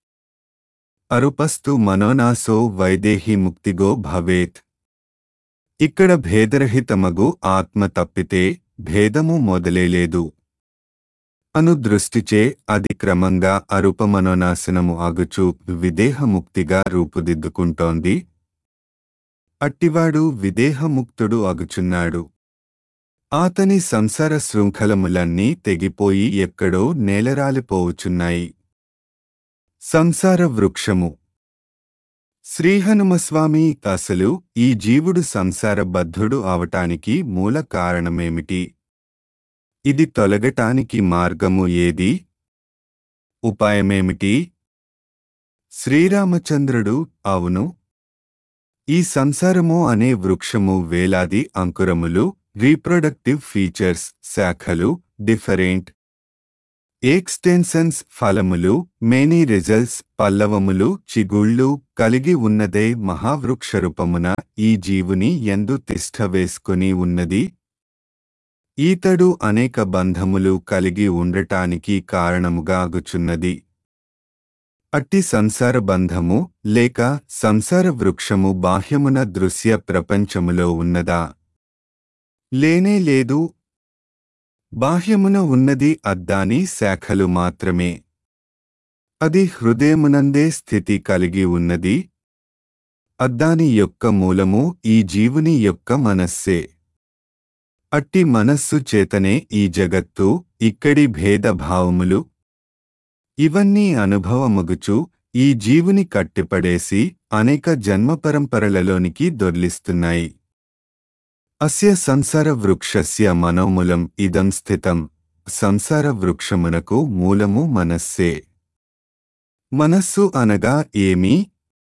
[SPEAKER 1] అరుపస్తు మనోనాసో వైదేహి ముక్తిగో భవేత్. ఇక్కడ భేదరహితమగు ఆత్మ తప్పితే భేదము మొదలేలేదు అను దృష్టిచే అది క్రమంగా అరూపమనోనాశనము అగుచు విదేహముక్తిగా రూపుదిద్దుకుంటోంది. అట్టివాడు విదేహముక్తుడు అగుచున్నాడు. ఆతని సంసార శృంఖలములన్నీ తెగిపోయి ఎక్కడో నేలరాలిపోవుచున్నాయి. సంసార వృక్షము. శ్రీహనుమస్వామి, అసలు ఈ జీవుడు సంసార బద్ధుడు అవటానికి మూల కారణమేమిటి? ఇది తొలగటానికి మార్గము ఏది? ఉపాయమేమిటి? శ్రీరామచంద్రుడు, అవును, ఈ సంసారము అనే వృక్షము వేలాది అంకురములు, రీప్రొడక్టివ్ ఫీచర్స్, శాఖలు, డిఫరెంట్ ఎక్స్టెన్షన్స్, ఫలములు, మెనీ రిజల్ట్స్, పల్లవములు, చిగుళ్ళు కలిగి ఉన్నదే మహావృక్షరూపమున ఈ జీవుని యందు తిష్ఠ వేసుకుని ఉన్నది. ఈతడు అనేక బంధములు కలిగి ఉండటానికి కారణముగా అగుచున్నది. అట్టి సంసార బంధము లేక సంసార వృక్షము బాహ్యమున దృశ్య ప్రపంచములో ఉన్నదా? లేనే లేదు. బాహ్యమున ఉన్నది అద్దాని శాఖలు మాత్రమే. అది హృదయమునందే స్థితి కలిగి ఉన్నది. అద్దాని యొక్క మూలము ఈ జీవుని యొక్క మనస్సే. అట్టి మనస్సు చేతనే ఈ జగత్తు, ఇక్కడి భేదభావములు ఇవన్నీ అనుభవమగుచు ఈ జీవుని కట్టిపడేసి అనేక జన్మపరంపరలలోనికి దొర్లిస్తున్నాయి. అస్య సంసార వృక్షస్య మనోమూలం ఇదం స్థితం. సంసార వృక్షమునకు మూలము మనస్సే. మనస్సు అనగా ఏమి?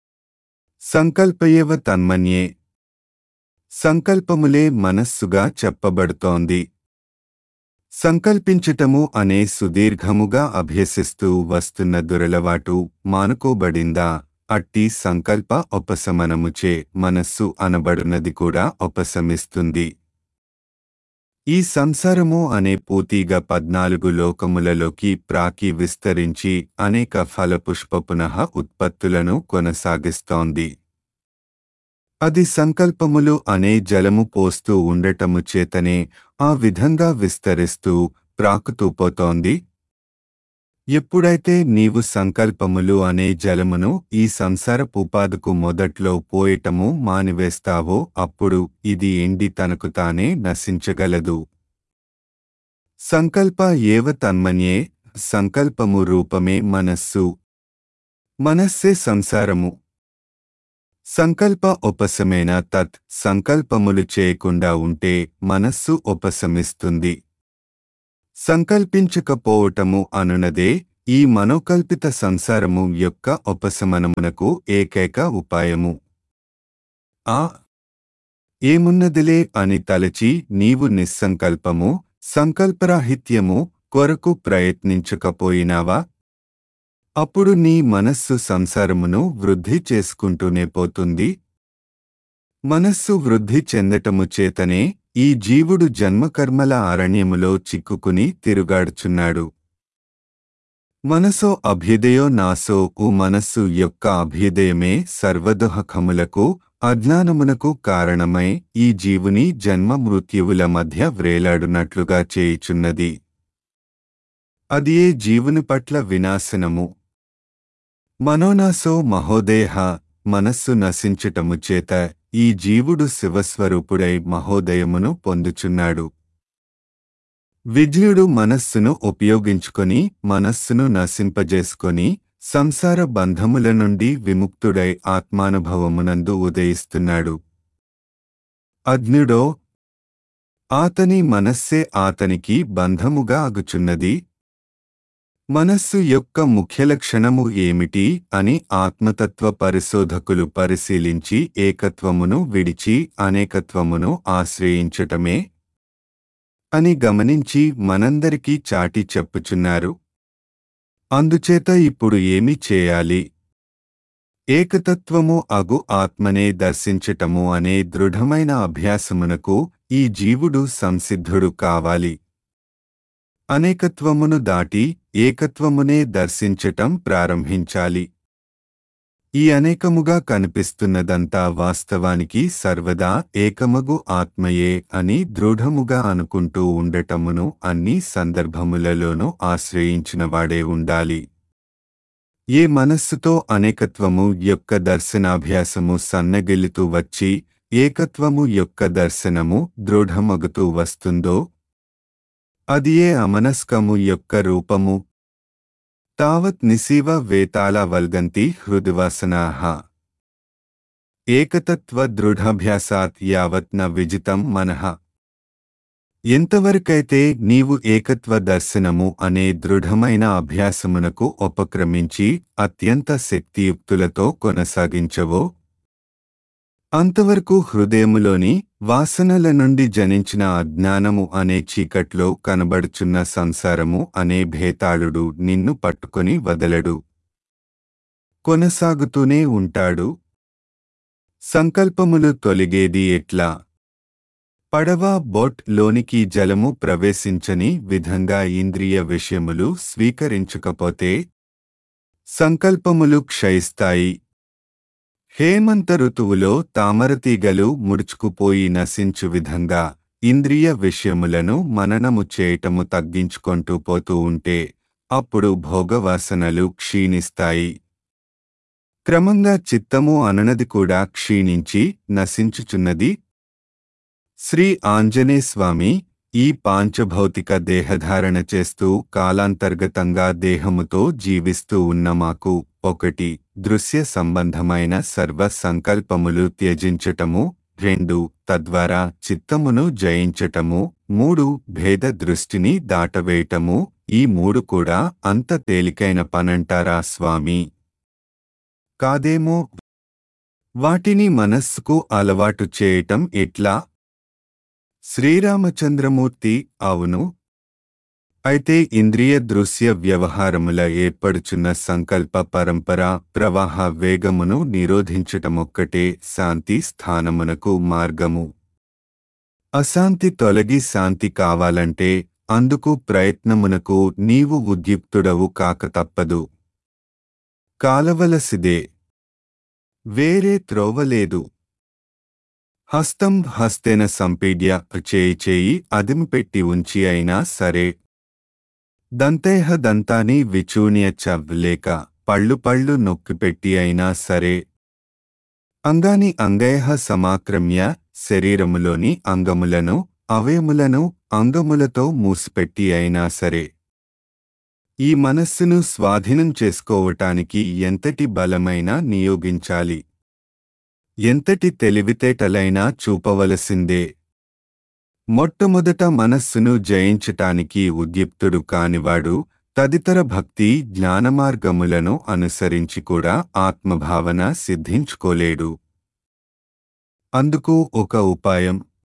[SPEAKER 1] సంకల్పయేవ తన్మన్యే. సంకల్పములే మనస్సుగా చెప్పబడుతోంది. సంకల్పించటము అనే సుదీర్ఘముగా అభ్యసిస్తూ వస్తున్న దురలవాటు మానుకోబడిందా? అట్టి సంకల్ప ఉపశమనముచే మనస్సు అనబడునది కూడా ఉపశమిస్తుంది. ఈ సంసారము అనే పూతీగ పద్నాలుగు లోకములలోకి ప్రాకి విస్తరించి అనేక ఫలపుష్పపునః ఉత్పత్తులను కొనసాగిస్తోంది. అది సంకల్పములు అనే జలము పోస్తూ ఉండటము చేతనే ఆ విధంగా విస్తరిస్తూ ప్రాకుతూ పోతోంది. ఎప్పుడైతే నీవు సంకల్పములు అనే జలమును ఈ సంసారపుపాదకు మొదట్లో పోయటము మానివేస్తావో అప్పుడు ఇది ఎండి తనకు తానే నశించగలదు. సంకల్ప ఏవ తన్మన్యే. సంకల్పము రూపమే మనస్సు. మనస్సే సంసారము. సంకల్ప ఉపశమేన తత్. సంకల్పములు చేయకుండా ఉంటే మనస్సు ఉపశమిస్తుంది. సంకల్పించకపోవటము అనునదే ఈ మనోకల్పిత సంసారము యొక్క ఉపశమనమునకు ఏకైక ఉపాయము. ఆ ఏమున్నదిలే అని తలచి నీవు నిస్సంకల్పము, సంకల్పరాహిత్యము కొరకు ప్రయత్నించకపోయినావా? అప్పుడు నీ మనస్సు సంసారమును వృద్ధి చేసుకుంటూనే పోతుంది. మనస్సు వృద్ధి చెందటము చేతనే ఈ జీవుడు జన్మకర్మల అరణ్యములో చిక్కుకుని తిరుగాడుచున్నాడు. మనసో అభ్యుదయో నాసో. ఉ మనస్సు యొక్క అభ్యుదయమే సర్వదుఃఖములకు అజ్ఞానమునకు కారణమై ఈ జీవుని జన్మ మృత్యువుల మధ్య వ్రేలాడునట్లుగా చేయుచున్నది. అదియే జీవుని పట్ల వినాశనము. మనోనాశో మహోదయః. మనస్సు నశించటము చేత ఈ జీవుడు శివస్వరూపుడై మహోదయమును పొందుచున్నాడు. విజ్ఞుడు మనస్సును ఉపయోగించుకొని మనస్సును నశింపజేసుకొని సంసార బంధముల నుండి విముక్తుడై ఆత్మానుభవమునందు ఉదయిస్తున్నాడు. అజ్ఞుడో ఆతని మనస్సే ఆతనికి బంధముగా అగుచున్నది. మనస్సు యొక్క ముఖ్యలక్షణము ఏమిటి అని ఆత్మతత్వ పరిశోధకులు పరిశీలించి ఏకత్వమును విడిచి అనేకత్వమును ఆశ్రయించటమే అని గమనించి మనందరికీ చాటి చెప్పుచున్నారు. అందుచేత ఇప్పుడు ఏమి చేయాలి? ఏకతత్వము అగు ఆత్మనే దర్శించటము అనే దృఢమైన అభ్యాసమునకు ఈ జీవుడు సంసిద్ధుడు కావాలి. అనేకత్వమును దాటి ఏకత్వమునే దర్శించటం ప్రారంభించాలి. ఈ అనేకముగా కనిపిస్తున్నదంతా వాస్తవానికి సర్వదా ఏకమగు ఆత్మయే అని దృఢముగా అనుకుంటూ ఉండటమును అన్ని సందర్భములలోనూ ఆశ్రయించినవాడే ఉండాలి. ఏ మనస్సుతో అనేకత్వము యొక్క దర్శనాభ్యాసము సన్నగిల్లుతూ వచ్చి ఏకత్వము యొక్క దర్శనము దృఢమగుతూ వస్తుందో అది ఏ అమనస్కము యొక్క రూపము. తావత్ నిశీవ వేతాళ వల్గంతి హృదివాసనాః. ఏకతత్వ దృఢాభ్యాసాత్ యావత్ న విజితం మనః. ఎంతవరకైతే నీవు ఏకత్వ దర్శనము అనే దృఢమైన అభ్యాసమునకు ఉపక్రమించి అత్యంత శక్తియుక్తులతో కొనసాగించవో అంతవరకు హృదయములోని వాసనల నుండి జనించిన అజ్ఞానము అనే చీకట్లో కనబడుచున్న సంసారము అనే భేతాళుడు నిన్ను పట్టుకొని వదలడు. కొనసాగుతూనే ఉంటాడు. సంకల్పములు తొలగేది ఎట్లా? పడవ బోట్ లోనికి జలము ప్రవేశించని విధంగా ఇంద్రియ విషయములు స్వీకరించకపోతే సంకల్పములు క్షయిస్తాయి. హేమంత ఋతువులో తామరతీగలు ముడుచుకుపోయి నశించు విధంగా ఇంద్రియ విషయములను మననము చేయటము తగ్గించుకొంటూ పోతూ ఉంటే అప్పుడు భోగవాసనలు క్షీణిస్తాయి. క్రమంగా చిత్తము అనునది కూడా క్షీణించి నశించుచున్నది. శ్రీ ఆంజనేయస్వామి ఈ పాంచభౌతిక దేహధారణ చేస్తూ కాలాంతర్గతంగా దేహముతో జీవిస్తూ ఉన్న మాకు ఒకటి దృశ్య సంబంధమైన సర్వ సంకల్పములు త్యజించటము, రెండు తద్వారా చిత్తమును జయించటము, మూడు భేద దృష్టిని దాటవేయటము. ఈ మూడు కూడా అంత తేలికైన పనంటారా స్వామి? కాదేమో. వాటిని మనస్సుకు అలవాటు చేయటం ఎట్లా? శ్రీరామచంద్రమూర్తి అవును, అయితే ఇంద్రియ దృశ్య వ్యవహారముల ఏర్పడుచున్న సంకల్ప పరంపర ప్రవాహ వేగమును నిరోధించటమొక్కటే శాంతి స్థానమునకు మార్గము. అశాంతి తొలగి శాంతి కావాలంటే అందుకు ప్రయత్నమునకు నీవు ఉద్యుక్తుడవు కాక తప్పదు. కాలవలసిదే, వేరే త్రోవలేదు. హస్తం హస్తేన సంపీడ్య చేయి చేయి అదిమిపెట్టి ఉంచి అయినా సరే, దంతేహ దంతాని విచూన్య చ లేక పళ్ళు పళ్ళు నొక్కిపెట్టి అయినా సరే, అంగాని అంగైః సమాక్రమ్య శరీరములోని అంగములను అవయములను అంగములతో మూసిపెట్టి అయినా సరే, ఈ మనస్సును స్వాధీనం చేసుకోవటానికి ఎంతటి బలమైనా నియోగించాలి, ఎంతటి తెలివితేటలైనా చూపవలసిందే. మొట్టమొదట మనస్సును జయించటానికి ఉద్యుక్తుడు కానివాడు తదితర భక్తి జ్ఞానమార్గములను అనుసరించి కూడా ఆత్మభావన సిద్ధించుకోలేడు. అందుకు ఒక ఉపాయం.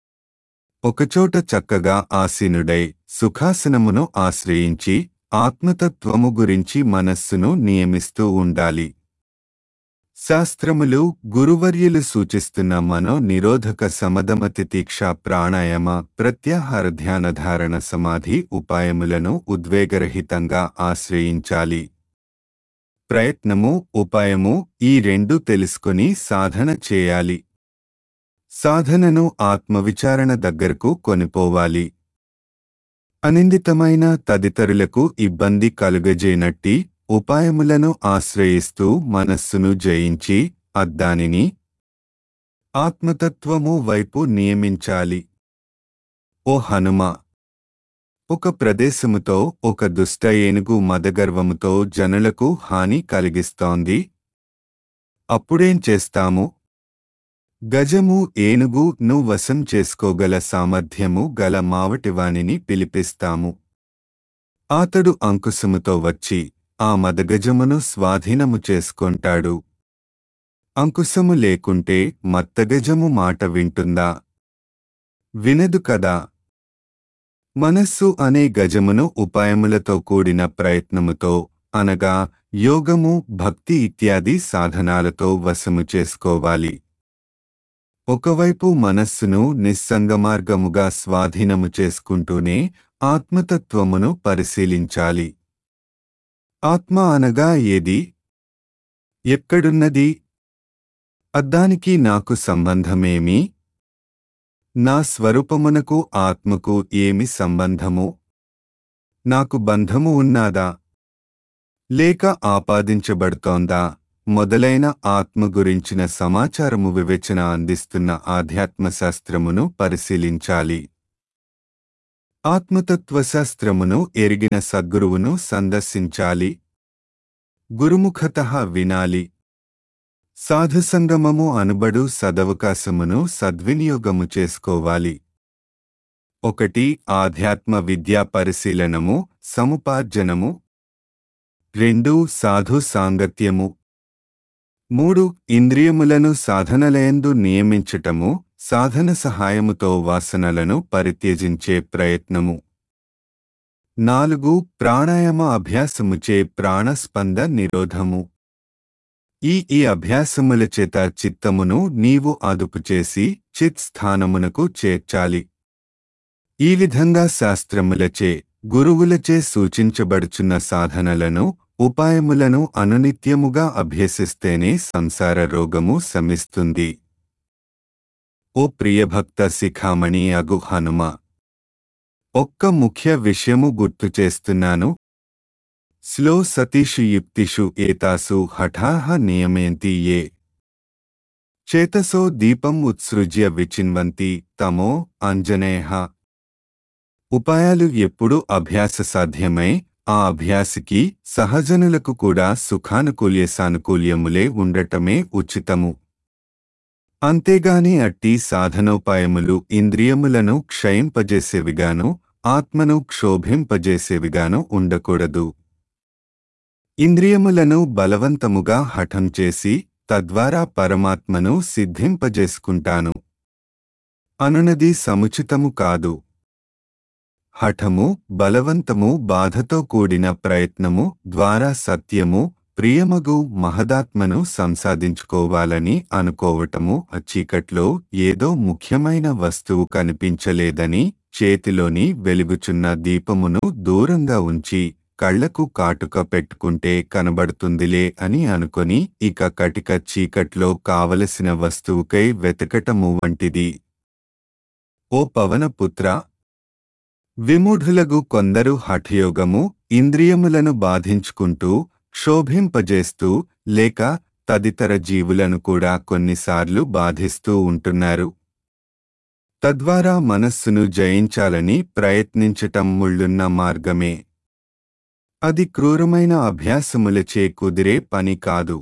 [SPEAKER 1] ఒకచోట చక్కగా ఆసీనుడై సుఖాసనమును ఆశ్రయించి ఆత్మతత్వము గురించి మనస్సును నియమిస్తూ ఉండాలి. శాస్త్రములు గురువర్యులు సూచిస్తున్న మనో నిరోధక సమదమ తితీక్ష ప్రాణాయామ ప్రత్యాహార ధ్యానధారణ సమాధి ఉపాయములను ఉద్వేగరహితంగా ఆశ్రయించాలి. ప్రయత్నము ఉపాయము ఈ రెండు తెలుసుకొని సాధన చేయాలి. సాధనను ఆత్మవిచారణ దగ్గరకు కొనిపోవాలి. అనిందితమైన తదితరులకు ఇబ్బంది కలుగజేయనట్టి ఉపాయములను ఆశ్రయిస్తూ మనస్సును జయించి అద్దానిని ఆత్మతత్వము వైపు నియమించాలి. ఓ హనుమ, ఒక ప్రదేశముతో ఒక దుష్ట ఏనుగు మదగర్వముతో జనులకు హాని కలిగిస్తోంది. అప్పుడేం చేస్తాము? గజము ఏనుగును వశం చేసుకోగల సామర్థ్యము గల మావటివానిని పిలిపిస్తాము. అతడు అంకుశముతో వచ్చి ఆ మదగజమును స్వాధీనము చేసుకొంటాడు. అంకుశము లేకుంటే మత్తగజము మాట వింటుందా? వినదు కదా. మనస్సు అనే గజమును ఉపాయములతో కూడిన ప్రయత్నముతో అనగా యోగము భక్తి ఇత్యాది సాధనాలతో వశము చేసుకోవాలి. ఒకవైపు మనస్సును నిస్సంగమార్గముగా స్వాధీనము చేసుకుంటూనే ఆత్మతత్వమును పరిశీలించాలి. ఆత్మ అనగా ఏది? ఎక్కడున్నది? అద్దానికి నాకు సంబంధమేమి? నా స్వరూపమునకు ఆత్మకు ఏమి సంబంధము? నాకు బంధము ఉన్నాదా? లేక ఆపాదించబడుతోందా? మొదలైన ఆత్మ గురించిన సమాచారము వివేచన అందిస్తున్న ఆధ్యాత్మశాస్త్రమును పరిశీలించాలి. ఆత్మతత్వశాస్త్రమును ఎరిగిన సద్గురువును సందర్శించాలి. గురుముఖతః వినాలి. సాధుసంగమము అనుబడు సదవకాశమును సద్వినియోగము చేసుకోవాలి. ఒకటి ఆధ్యాత్మ విద్యా పరిశీలనము సముపార్జనము. రెండు సాధు సాంగత్యము. మూడు ఇంద్రియములను సాధనలయందు నియమించటము సాధన సహాయముతో వాసనలను పరిత్యజించే ప్రయత్నము. నాలుగు ప్రాణాయామ అభ్యాసముచే ప్రాణస్పంద నిరోధము. ఈ ఈ అభ్యాసముల చేత చిత్తమును నీవు అదుపు చేసి చిత్ స్థానమునకు చేర్చాలి. ఈ విధంగా శాస్త్రములచే గురువులచే సూచించబడుచున్న సాధనలను ఉపాయములను అనునిత్యముగా అభ్యసిస్తేనే సంసార రోగము శమిస్తుంది. ఓ ప్రియభక్త శిఖామణి అగు హనుమ, ఒక్క ముఖ్య విషయము గుర్తు చేస్తున్నాను. స్లో సతీషు యుక్తిషు ఏతాసు హఠాహ నియమయంతి ఏ చేతసో దీపం ఉత్సృజ్య విచిన్వంతి తమో అంజనేయ. ఉపాయాలు ఎప్పుడు అభ్యాస సాధ్యమై ఆ అభ్యాసికి సహజనులకు కూడా సుఖానుకూల్య సానుకూల్యములే ఉండటమే ఉచితము. అంతేగాని అట్టి సాధనోపాయములు ఇంద్రియములను క్షయింపజేసేవిగాను ఆత్మను క్షోభింపజేసేవిగాను ఉండకూడదు. ఇంద్రియములను బలవంతముగా హఠం చేసి తద్వారా పరమాత్మను సిద్ధింపజేసుకుంటాను అనునది సముచితము కాదు. హఠము, బలవంతము, బాధతో కూడిన ప్రయత్నము ద్వారా సత్యము, ప్రియమగు మహదాత్మను సంసాదించుకోవాలని అనుకోవటము, ఆ చీకట్లో ఏదో ముఖ్యమైన వస్తువు కనిపించలేదని చేతిలోని వెలుగుచున్న దీపమును దూరంగా ఉంచి కళ్లకు కాటుక పెట్టుకుంటే కనబడుతుందిలే అని అనుకొని ఇక కటిక చీకట్లో కావలసిన వస్తువుకై వెతకటము వంటిది. ఓ పవనపుత్ర, విమూఢులగు కొందరు హఠయోగము, ఇంద్రియములను బాధించుకుంటూ క్షోభింపజేస్తూ లేక తదితర జీవులను కూడా కొన్నిసార్లు బాధిస్తూ ఉంటున్నారు. తద్వారా మనస్సును జయించాలని ప్రయత్నించటం ముళ్ళున్న మార్గమే. అది క్రూరమైన అభ్యాసములచే కుదిరే పని కాదు.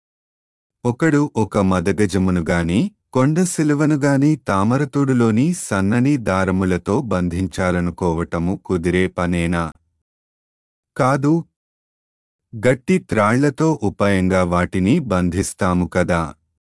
[SPEAKER 1] ఒకడు ఒక మదగజమునుగాని కొండ సిలువనుగాని తామరతూడులోని సన్నని దారములతో బంధించాలనుకోవటము కుదిరే పనేనా? కాదు. గట్టి త్రాళ్లతో ఉపాయంగా వాటిని బంధిస్తాము కదా.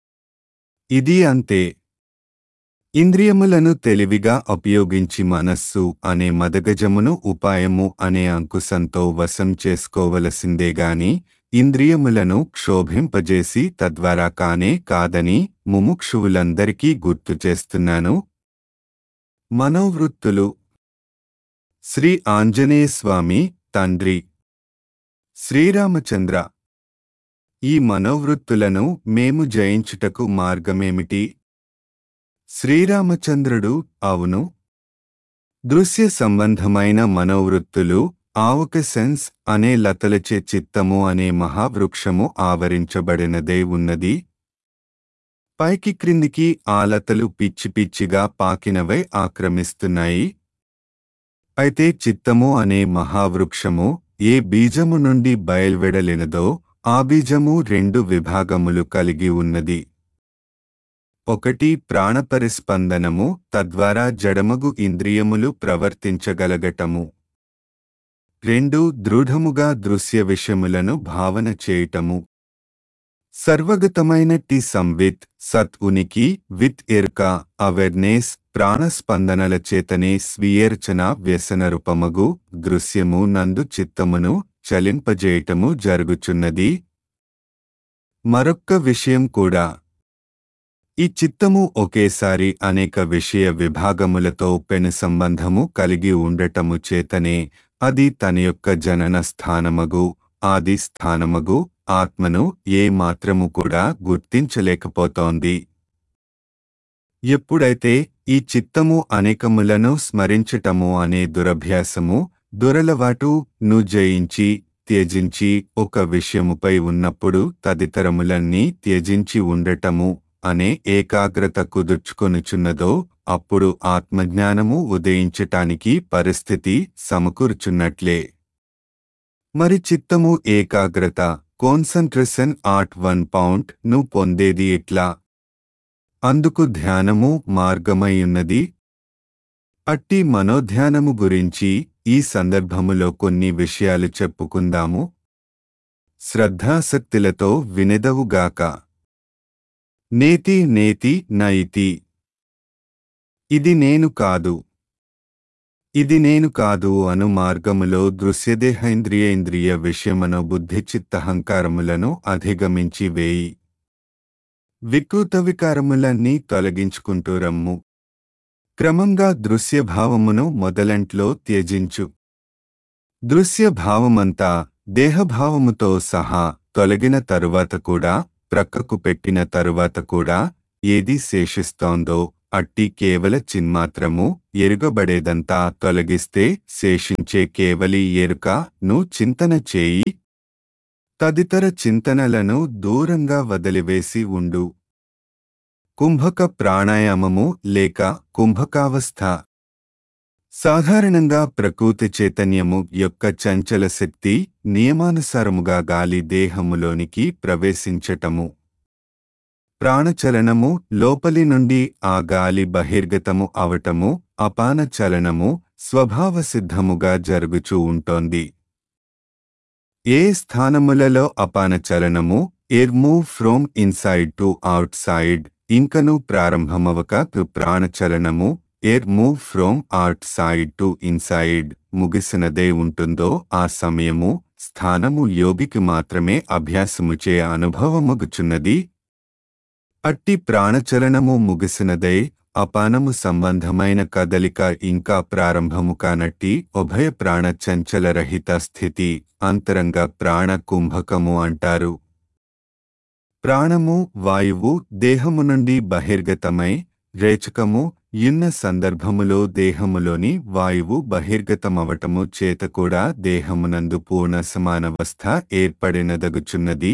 [SPEAKER 1] ఇది అంతే. ఇంద్రియములను తెలివిగా ఉపయోగించి మనస్సు అనే మదగజమును ఉపాయము అనే అంకుశంతో వశం చేసుకోవలసిందేగాని ఇంద్రియములను క్షోభింపజేసి తద్వారా కానే కాదని ముముక్షువులందరికీ గుర్తు చేస్తున్నాను. మనోవృత్తులు. శ్రీ ఆంజనేయస్వామి తండ్రి శ్రీరామచంద్ర, ఈ మనోవృత్తులను మేము జయించుటకు మార్గమేమిటి? శ్రీరామచంద్రుడు, అవును, దృశ్య సంబంధమైన మనోవృత్తులు ఆవక సెన్స్ అనే లతలచే చిత్తము అనే మహావృక్షము ఆవరించబడినదే ఉన్నది. పైకి క్రిందికి ఆ లతలు పిచ్చి పిచ్చిగా పాకినవై ఆక్రమిస్తున్నాయి. అయితే చిత్తము అనే మహావృక్షము ఏ బీజము నుండి బయల్వెడలినదో ఆ బీజము రెండు విభాగములు కలిగి ఉన్నది. ఒకటి ప్రాణపరిస్పందనము, తద్వారా జడమగు ఇంద్రియములు ప్రవర్తించగలగటము. రెండు దృఢముగా దృశ్య విషయములను భావన చేయటము. సర్వగతమైన టి సంవిత్, సత్ ఉనికి, విత్ ఎరుక, అవేర్నెస్, ప్రాణస్పందనల చేతనే స్వీయర్చన వ్యసన రూపమగు దృశ్యము నందు చిత్తమును చలింపజేయటము జరుగుచున్నది. మరొక్క విషయం కూడా. ఈ చిత్తము ఒకేసారి అనేక విషయ విభాగములతో పెను సంబంధము కలిగి ఉండటము చేతనే అది తన యొక్క జనన స్థానమగు ఆది స్థానమగు ఆత్మను ఏ మాత్రము కూడా గుర్తించలేకపోతోంది. ఎప్పుడైతే ఈ చిత్తము అనేకములను స్మరించటము అనే దురభ్యాసము, దురలవాటు ను జయించి త్యజించి ఒక విషయముపై ఉన్నప్పుడు తదితరములన్నీ త్యజించి ఉండటము అనే ఏకాగ్రత కుదుర్చుకొనుచున్నదో అప్పుడు ఆత్మజ్ఞానము ఉదయించటానికి పరిస్థితి సమకూర్చున్నట్లే. మరి చిత్తము ఏకాగ్రత, కాన్సంట్రేషన్ ఆట్ వన్ పాయింట్ ను పొందేది ఎట్లా? అందుకు ధ్యానము మార్గమయ్యున్నది. అట్టి మనోధ్యానము గురించి ఈ సందర్భములో కొన్ని విషయాలు చెప్పుకుందాము. శ్రద్ధాసక్తులతో వినెదవుగాక. నేతి నేతి నయితి. ఇది నేను కాదు, ఇది నేను కాదు అను మార్గములో దృశ్యదేహేంద్రియేంద్రియ విషయమనో బుద్ధి చిత్తహంకారములను అధిగమించి వేయి. వికృత వికారములన్నీ తొలగించుకుంటూ రమ్ము. క్రమంగా దృశ్యభావమును మొదలంట్లో త్యజించు. దృశ్యభావమంతా దేహభావముతో సహా తొలగిన తరువాత కూడా, ప్రక్కకు పెట్టిన తరువాత కూడా ఏది శేషిస్తోందో అట్టి కేవల చిన్మాత్రము ఎరుగబడేదంతా తొలగిస్తే శేషించే కేవలి ఎరుక ను చింతన చేయి. తదితర చింతనలను దూరంగా వదిలివేసి ఉండు. కుంభక ప్రాణాయామము లేక కుంభకావస్థ. సాధారణంగా ప్రకృతి చైతన్యము యొక్క చంచల శక్తి నియమానుసారముగా గాలి దేహములోనికి ప్రవేశించటము, ప్రాణచలనము లోపలి నుండి ఆ గాలి బహిర్గతము అవటము, అపాన చలనము స్వభావసిద్ధముగా జరుగుచూ ఉంటోంది. ఏ స్థానములలో అపాన చలనము air move from inside to outside ఇంకను ప్రారంభమవక ప్రాణచలనము air move from outside to inside ముగిసినదే ఉంటుందో ఆ సమయము స్థానము యోగికి మాత్రమే అభ్యాసముచే అనుభవమగుచున్నది. అట్టి ప్రాణచలనము ముగిసినదై అపానము సంబంధమైన కదలిక ఇంకా ప్రారంభము కానట్టి ఉభయ ప్రాణ చంచలరహిత స్థితి అంతరంగ ప్రాణ కుంభకము అంటారు. ప్రాణము వాయువు దేహము నుండి బహిర్గతమై రేచకము యున్న సందర్భములో దేహములోని వాయువు బహిర్గతమవటము చేత కూడా దేహమునందు పూర్ణ సమానవస్థ ఏర్పడినదగుచున్నది.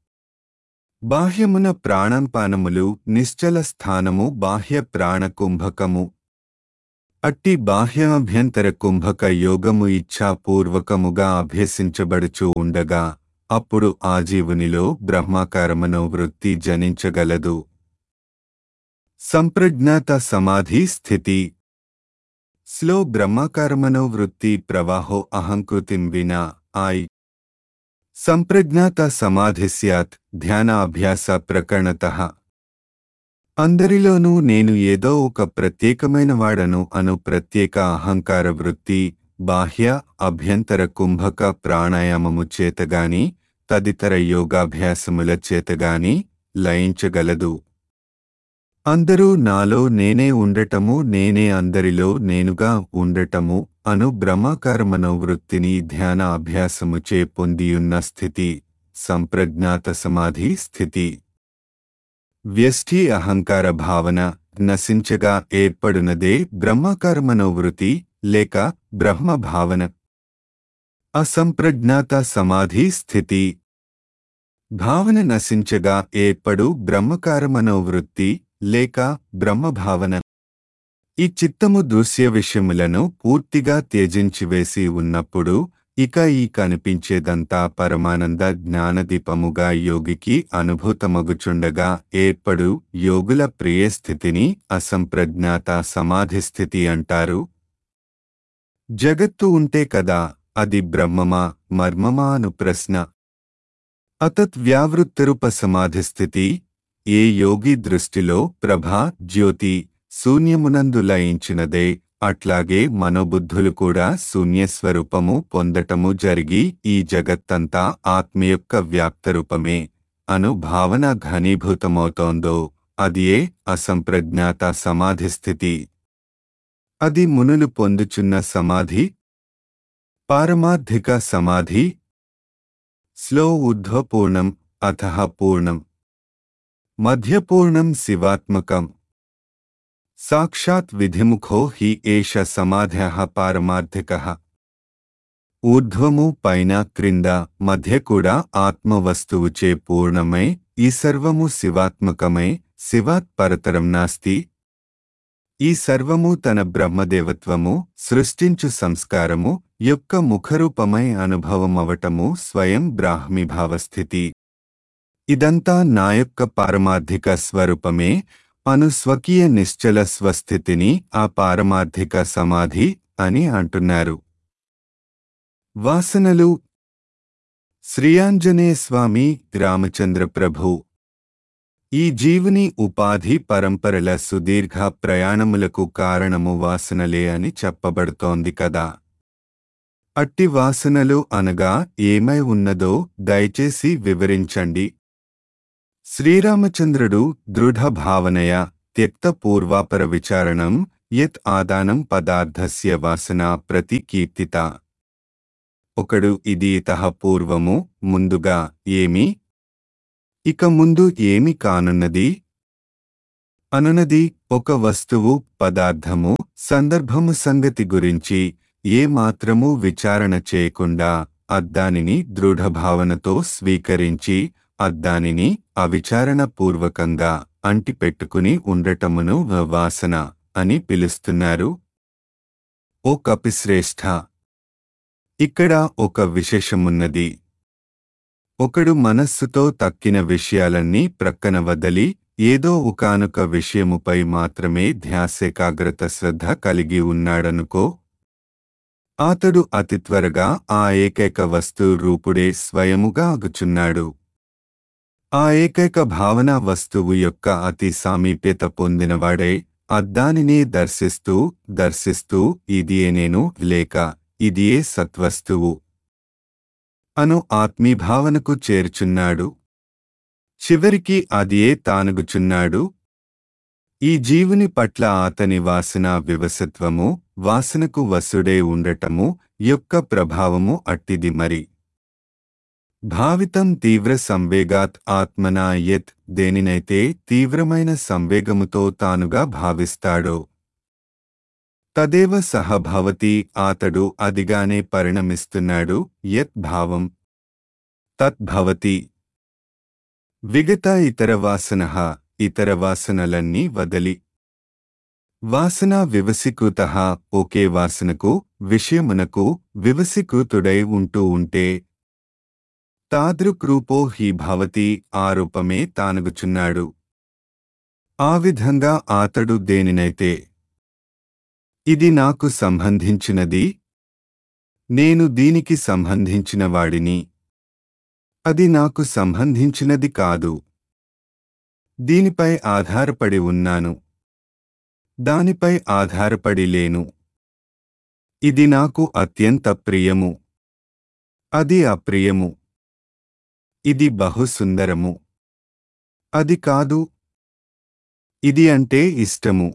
[SPEAKER 1] బాహ్యమున ప్రాణంపానములు నిశ్చల స్థానము బాహ్య ప్రాణ కుంభకము. అట్టి బాహ్యాభ్యంతర కుంభక యోగము ఇచ్ఛాపూర్వకముగా అభ్యసించబడుచూ ఉండగా అప్పుడు ఆ జీవునిలో బ్రహ్మాకారమనోవృత్తి జనించగలదు. సంప్రజ్ఞాత సమాధి స్థితి. స్లో బ్రహ్మాకారమనోవృత్తి ప్రవాహో అహంకృతిం వినా ఐ సంప్రజ్ఞాత సమాధి స్యాత్ ధ్యాన అభ్యాస ప్రకరణతః. అందరిలోనూ నేను ఏదో ఒక ప్రత్యేకమైన వాడను అను ప్రత్యేక అహంకార వృత్తి బాహ్య అభ్యంతర కుంభక ప్రాణాయామము చేతగాని తదితర యోగాభ్యాసముల చేతగాని లయించగలదు. అందరూ నాలో నేనే ఉండటము నేనే అందరిలో నేనుగా ఉండటము అను బ్రహ్మాకారమనోవృత్తిని ధ్యాన అభ్యాసముచే పొందియున్న స్థితి సంప్రజ్ఞాత సమాధి స్థితి. వ్యష్టి అహంకార భావన నశించగా ఏర్పడునదే బ్రహ్మాకారమనోవృత్తి లేక బ్రహ్మ భావన. అసంప్రజ్ఞాత సమాధి స్థితి. భావన నశించగా ఏర్పడు బ్రహ్మకారమనోవృత్తి లేక బ్రహ్మభావన. ఈ చిత్తము దృశ్య విషయములను పూర్తిగా త్యజించివేసి ఉన్నప్పుడు ఇక ఈ కనిపించేదంతా పరమానంద జ్ఞానదీపముగా యోగికి అనుభూతమగుచుండగా ఏర్పడు యోగుల ప్రియ స్థితిని అసంప్రజ్ఞాత సమాధి స్థితి అంటారు. జగత్తు ఉంటే కదా అది బ్రహ్మమా మర్మమా అను ప్రశ్న. అతత్ వ్యావృత్తరూప సమాధిస్థితి. ఏ యోగి దృష్టిలో ప్రభా జ్యోతి శూన్యమునందు లయించినదే అట్లాగే మనోబుద్ధులు కూడా శూన్యస్వరూపము పొందటము జరిగి ఈ జగత్తంతా ఆత్మ యొక్క వ్యాప్తరూపమే అను భావన ఘనీభూతమవుతోందో అదియే అసంప్రజ్ఞాత సమాధిస్థితి. అది మునులు పొందుచున్న సమాధి పారమార్థిక సమాధి. స్లో ఊర్ధ్వపూర్ణం అథః పూర్ణం మధ్యపూర్ణం శివాత్మకం. సాక్షాత్ విధిముఖో హి ఏష సమాధ్యః పారమార్థికః. ఊర్ధ్వము పైన క్రింద మధ్య కూడా ఆత్మవస్తువుచే పూర్ణమై ఈ సర్వము శివాత్మకమై శివాత్ పరతరం నాస్తి. ఈ సర్వము తన బ్రహ్మదేవత్వము సృష్టించు సంస్కారము యొక్క ముఖరూపమై అనుభవమవటము స్వయం బ్రాహ్మీభావస్థితి. ఇదంతా నా యొక్క పారమార్థిక స్వరూపమే అను స్వకీయ నిశ్చల స్వస్థితిని ఆ పారమార్థిక సమాధి అని అంటున్నారు. వాసనలు. శ్రీయాంజనేయ స్వామి రామచంద్ర ప్రభు ఈ జీవుని ఉపాధి పరంపరల సుదీర్ఘ ప్రయాణములకు కారణము వాసనలే అని చెప్పబడుతోంది కదా. అట్టి వాసనలు అనగా ఏమై ఉన్నదో దయచేసి వివరించండి. శ్రీరామచంద్రుడు దృఢ భావనయ త్యక్త పూర్వాపర విచారణం యత్ ఆదానం పదార్థస్య వాసన ప్రతి కీర్తిత. ఒకడు ఇది ఇతః పూర్వము ముందుగా ఏమి ఇక ముందు ఏమి కానున్నది అనునది ఒక వస్తువు పదార్థము సందర్భము సంగతి గురించి ఏ మాత్రము విచారణ చేయకుండా అద్దానిని దృఢభావనతో స్వీకరించి అద్దానిని అవిచారణ పూర్వకంగా అంటిపెట్టుకుని ఉండటమును వాసన అని పిలుస్తున్నారు. ఓ కపిశ్రేష్ఠ, ఇక్కడ ఒక విశేషమున్నది. ఒకడు మనస్సుతో తక్కిన విషయాలన్నీ ప్రక్కన వదలి ఏదో ఒకానొక విషయముపై మాత్రమే ధ్యాసేకాగ్రత శ్రద్ధ కలిగి ఉన్నాడనుకో. అతడు అతి త్వరగా ఆ ఏకైక వస్తు రూపుడే స్వయముగా అగుచున్నాడు. ఆ ఏకైక భావన వస్తువు యొక్క అతి సామీప్యత పొందినవాడై అద్దానినే దర్శిస్తూ దర్శిస్తూ ఇదియే నేను లేక ఇదియే సత్వస్తువు అను ఆత్మీభావనకు చేర్చున్నాడు. చివరికి అదియే తానుగుచున్నాడు. ఈ జీవుని పట్ల ఆతని వాసన వివసత్వము, వాసనకు వసుడే ఉండటము యొక్క ప్రభావము అట్టిది మరి. భావితం తీవ్ర సంవేగాత్ ఆత్మనా యత్ దేనినైతే తీవ్రమైన సంవేగముతో తానుగా భావిస్తాడో తదేవ సహ భవతి ఆతడు అదిగానే పరిణమిస్తున్నాడు. యత్ భావం తత్ భవతి. విగత ఇతర వాసనః ఇతర వాసనలన్నీ వదలి వాసనా వివశీకృతః ఒకే వాసనకు విషయమునకు వివశీకృతుడై ఉంటూ ఉంటే తాదృక్రూపో హి భవతి ఆ రూపమే తానుగుచున్నాడు. ఆ విధంగా ఆతడు దేనినైతే ఇది నాకు సంబంధించినది, నేను దీనికి సంబంధించిన వాడిని, అది నాకు సంబంధించినది కాదు, దీనిపై ఆధారపడి ఉన్నాను, దానిపై ఆధారపడి లేను, ఇది నాకు అత్యంత ప్రియము, అది అప్రియము, ఇది బహు సుందరము, అది కాదు, ఇది అంటే ఇష్టము,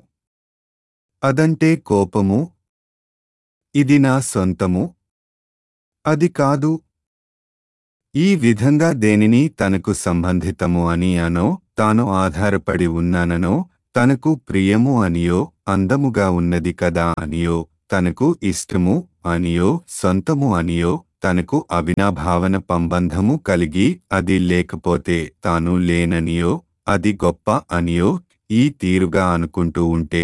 [SPEAKER 1] అదంటే కోపము, ఇది నా సొంతము, అది కాదు. ఈ విధంగా దేనిని తనకు సంబంధితము అని అనో, తాను ఆధారపడి ఉన్నాననో, తనకు ప్రియము అనియో, అందముగా ఉన్నది కదా అనియో, తనకు ఇష్టము అనియో, సొంతము అనియో, తనకు అవినాభావన సంబంధము కలిగి అది లేకపోతే తాను లేననియో, అది గొప్ప అనియో ఈ తీరుగా అనుకుంటూ ఉంటే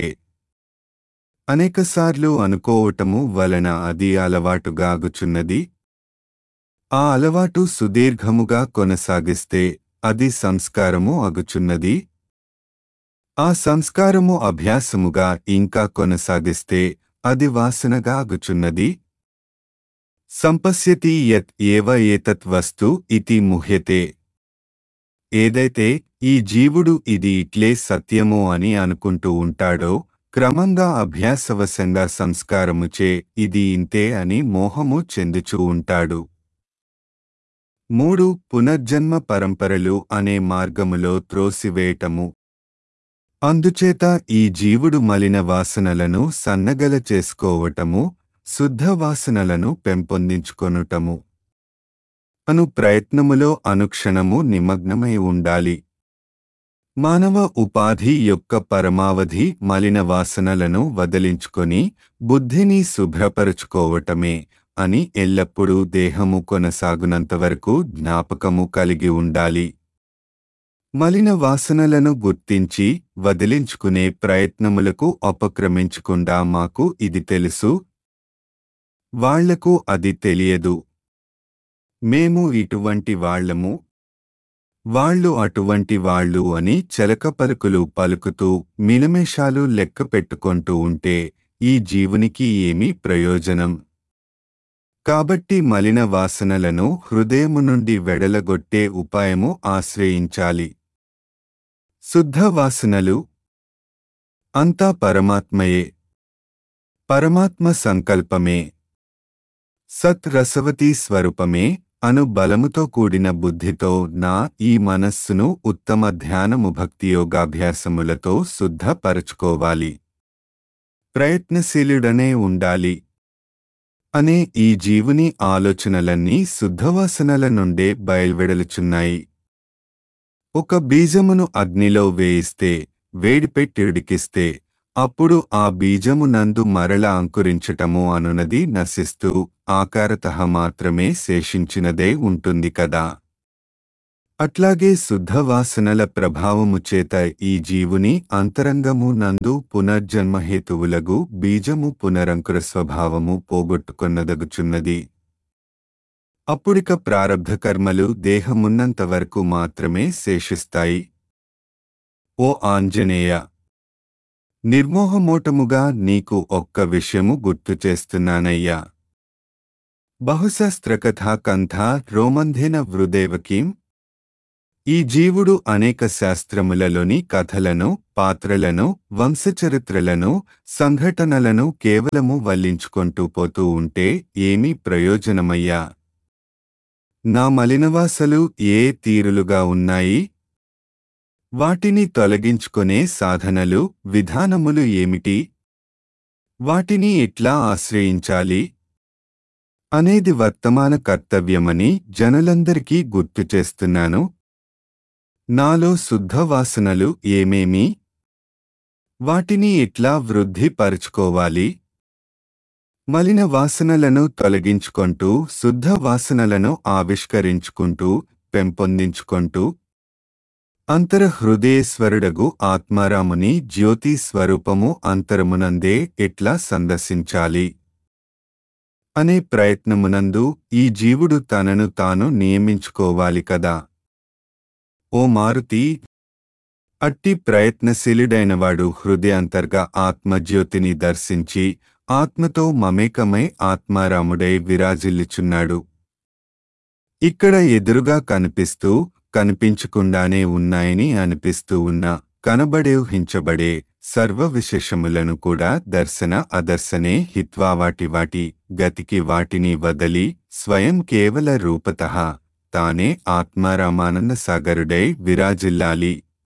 [SPEAKER 1] అనేకసార్లు అనుకోవటము వలన అది అలవాటుగా అగుచున్నది. ఆ అలవాటు సుదీర్ఘముగా కొనసాగిస్తే అది సంస్కారము అగుచున్నది. ఆ సంస్కారము అభ్యాసముగా ఇంకా కొనసాగిస్తే అది వాసనగా అగుచున్నది. సంపశ్యతి యత్ ఏవ ఏతత్ వస్తు ఇతి ముహ్యతే. ఏదైతే ఈ జీవుడు ఇది ఇట్లే సత్యము అని అనుకుంటూ ఉంటాడో క్రమంగా అభ్యాసవశంగా సంస్కారముచే ఇది ఇంతే అని మోహము చెందుచూ ఉంటాడు. మూడు పునర్జన్మ పరంపరలు అనే మార్గములో త్రోసివేయటము. అందుచేత ఈ జీవుడు మలిన వాసనలను సన్నగల చేసుకోవటము, శుద్ధ వాసనలను పెంపొందించుకొనుటము అను ప్రయత్నములో అనుక్షణము నిమగ్నమై ఉండాలి. మానవ ఉపాధి యొక్క పరమావధి మలిన వాసనలను వదిలించుకొని బుద్ధిని శుభ్రపరుచుకోవటమే అని ఎల్లప్పుడూ దేహము కొనసాగునంతవరకు జ్ఞాపకము కలిగి ఉండాలి. మలిన వాసనలను గుర్తించి వదిలించుకునే ప్రయత్నములకు ఉపక్రమించకుండా మాకు ఇది తెలుసు, వాళ్లకు అది తెలియదు, మేము ఇటువంటి వాళ్లము, వాళ్ళు అటువంటి వాళ్ళు అని చెలక పలుకులు పలుకుతూ మినమేషాలు లెక్క పెట్టుకొంటూ ఉంటే ఈ జీవునికి ఏమీ ప్రయోజనం? కాబట్టి మలిన వాసనలను హృదయము నుండి వెడలగొట్టే ఉపాయము ఆశ్రయించాలి. శుద్ధ వాసనలు అంతా పరమాత్మయే, పరమాత్మ సంకల్పమే, సత్ రసవతీ స్వరూపమే అను బలముతో కూడిన బుద్ధితో నా ఈ మనస్సును ఉత్తమ ధ్యానము భక్తియోగాభ్యాసములతో శుద్ధపరచుకోవాలి, ప్రయత్నశీలుడనే ఉండాలి అనే ఈ జీవుని ఆలోచనలన్నీ శుద్ధవాసనల నుండే బయల్వెడలుచున్నాయి. ఒక బీజమును అగ్నిలో వేయిస్తే, వేడిపెట్టి ఉడికిస్తే, అప్పుడు ఆ బీజము నందు మరల అంకురించటము అనునది నశిస్తూ ఆకారతః మాత్రమే శేషించినదే ఉంటుంది కదా. అట్లాగే శుద్ధవాసనల ప్రభావము చేత ఈ జీవుని అంతరంగము నందు పునర్జన్మహేతువులగు బీజము పునరంకుర స్వభావము పోగొట్టుకొన్నదగుచున్నది. అప్పుడిక ప్రారబ్ధ కర్మలు దేహమున్నంతవరకు మాత్రమే శేషిస్తాయి. ఓ ఆంజనేయ, నిర్మోహమోటముగా నీకు ఒక్క విషయము గుర్తు చేస్తున్నానయ్యా. బహుశస్త్రకథా కంథా రోమంధేన వృదేవకీం. ఈ జీవుడు అనేక శాస్త్రములలోని కథలను, పాత్రలను, వంశచరిత్రలను, సంఘటనలను కేవలము వల్లించుకొంటూ పోతూ ఉంటే ఏమీ ప్రయోజనమయ్యా? నా మలినవాసలు ఏ తీరులుగా ఉన్నాయి? వాటిని తొలగించుకొనే సాధనలు, విధానములు ఏమిటి? వాటిని ఎట్లా ఆశ్రయించాలి అనేది వర్తమాన కర్తవ్యమని జనులందరికీ గుర్తు చేస్తున్నాను. నాలో శుద్ధ వాసనలు ఏమేమి? వాటిని ఎట్లా వృద్ధి పరుచుకోవాలి? మలిన వాసనలను తొలగించుకొంటూ శుద్ధ వాసనలను ఆవిష్కరించుకుంటూ పెంపొందించుకొంటూ అంతరహృదయేశ్వరుడగు ఆత్మారాముని జ్యోతి స్వరూపము అంతరమునందే ఎట్లా సందర్శించాలి అనే ప్రయత్నమునందు ఈ జీవుడు తనను తాను నియమించుకోవాలి కదా. ఓ మారుతి, అట్టి ప్రయత్నశీలుడైనవాడు హృదయాంతర్గా ఆత్మజ్యోతిని దర్శించి ఆత్మతో మమేకమై ఆత్మారాముడై విరాజిల్లుచున్నాడు. ఇక్కడ ఎదురుగా కనిపిస్తూ కనిపించకుండానే ఉన్నాయని అనిపిస్తూ ఉన్న కనబడే ఊహించబడే సర్వ విశేషములను కూడా దర్శన అదర్శనే హిత్వా వాటి వాటి గతికి వాటిని వదలి స్వయం కేవల రూపతః తానే ఆత్మారామానంద సాగరుడై విరాజిల్లాలి.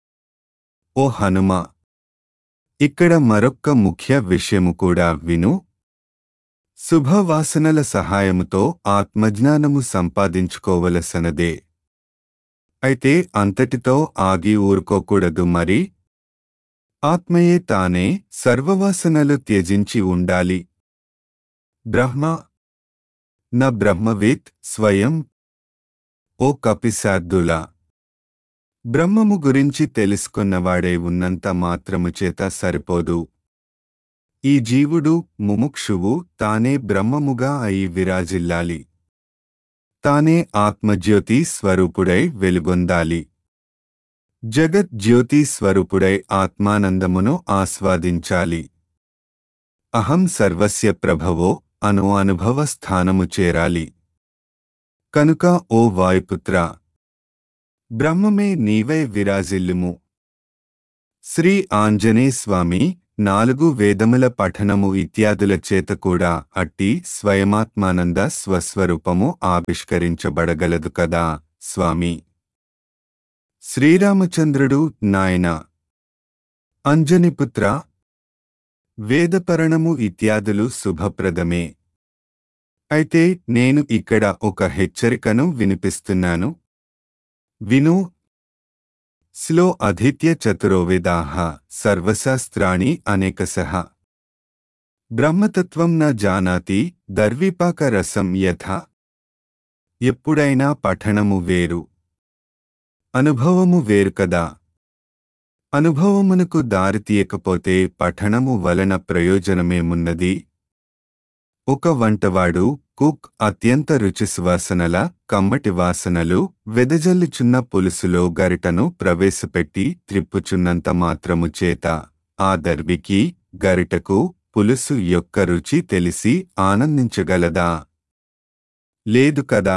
[SPEAKER 1] ఓ హనుమ, ఇక్కడ మరొక్క ముఖ్య విషయము కూడా విను. శుభవాసనల సహాయముతో ఆత్మజ్ఞానము సంపాదించుకోవలసనదే. అయితే అంతటితో ఆగి ఊరుకోకూడదు మరి. ఆత్మయే తానే సర్వవాసనలు త్యజించి ఉండాలి. బ్రహ్మ న బ్రహ్మవేత్ స్వయం. ఓ కపిశార్దులా, బ్రహ్మము గురించి తెలుసుకున్నవాడై ఉన్నంత మాత్రము చేత సరిపోదు. ఈ జీవుడు ముముక్షువు తానే బ్రహ్మముగా అయి విరాజిల్లాలి. తానే ఆత్మజ్యోతి స్వరూపుడై వెలుగొందాలి. జగత్ జ్యోతి స్వరూపుడై ఆత్మానందమును ఆస్వాదించాలి. అహం సర్వస్య ప్రభవో అను అనుభవ స్థానము చేరాలి. కనుక ఓ వాయుపుత్ర, బ్రహ్మమే నీవై విరాజిల్లుము. శ్రీ ఆంజనేయ స్వామి నాలుగు వేదముల పఠనము ఇత్యాదుల చేత కూడా అట్టి స్వయమాత్మానంద స్వస్వరూపము ఆవిష్కరించబడగలదు కదా స్వామి. శ్రీరామచంద్రుడు, నాయనా అంజనిపుత్ర, వేదపరణము ఇత్యాదులు శుభప్రదమే. అయితే నేను ఇక్కడ ఒక హెచ్చరికను వినిపిస్తున్నాను, విను. స్లో అధీత్య చతురోవేదాః సర్వశాస్త్రాణి అనేకశః బ్రహ్మతత్వం న జానాతి దర్విపాక రసం యథా. ఎప్పుడైనా పఠనము వేరు, అనుభవము వేరు కదా. అనుభవమునకు దారితీయకపోతే పఠనము వలన ప్రయోజనమేమున్నది? ఒక వంటవాడు కుక్ అత్యంత రుచి సువాసనల కమ్మటి వాసనలు వెదజల్లుచున్న పులుసులో గరిటను ప్రవేశపెట్టి త్రిప్పుచున్నంత మాత్రము చేత ఆ దర్వికి గరిటకు పులుసు యొక్క రుచి తెలిసి ఆనందించగలదా? లేదు కదా.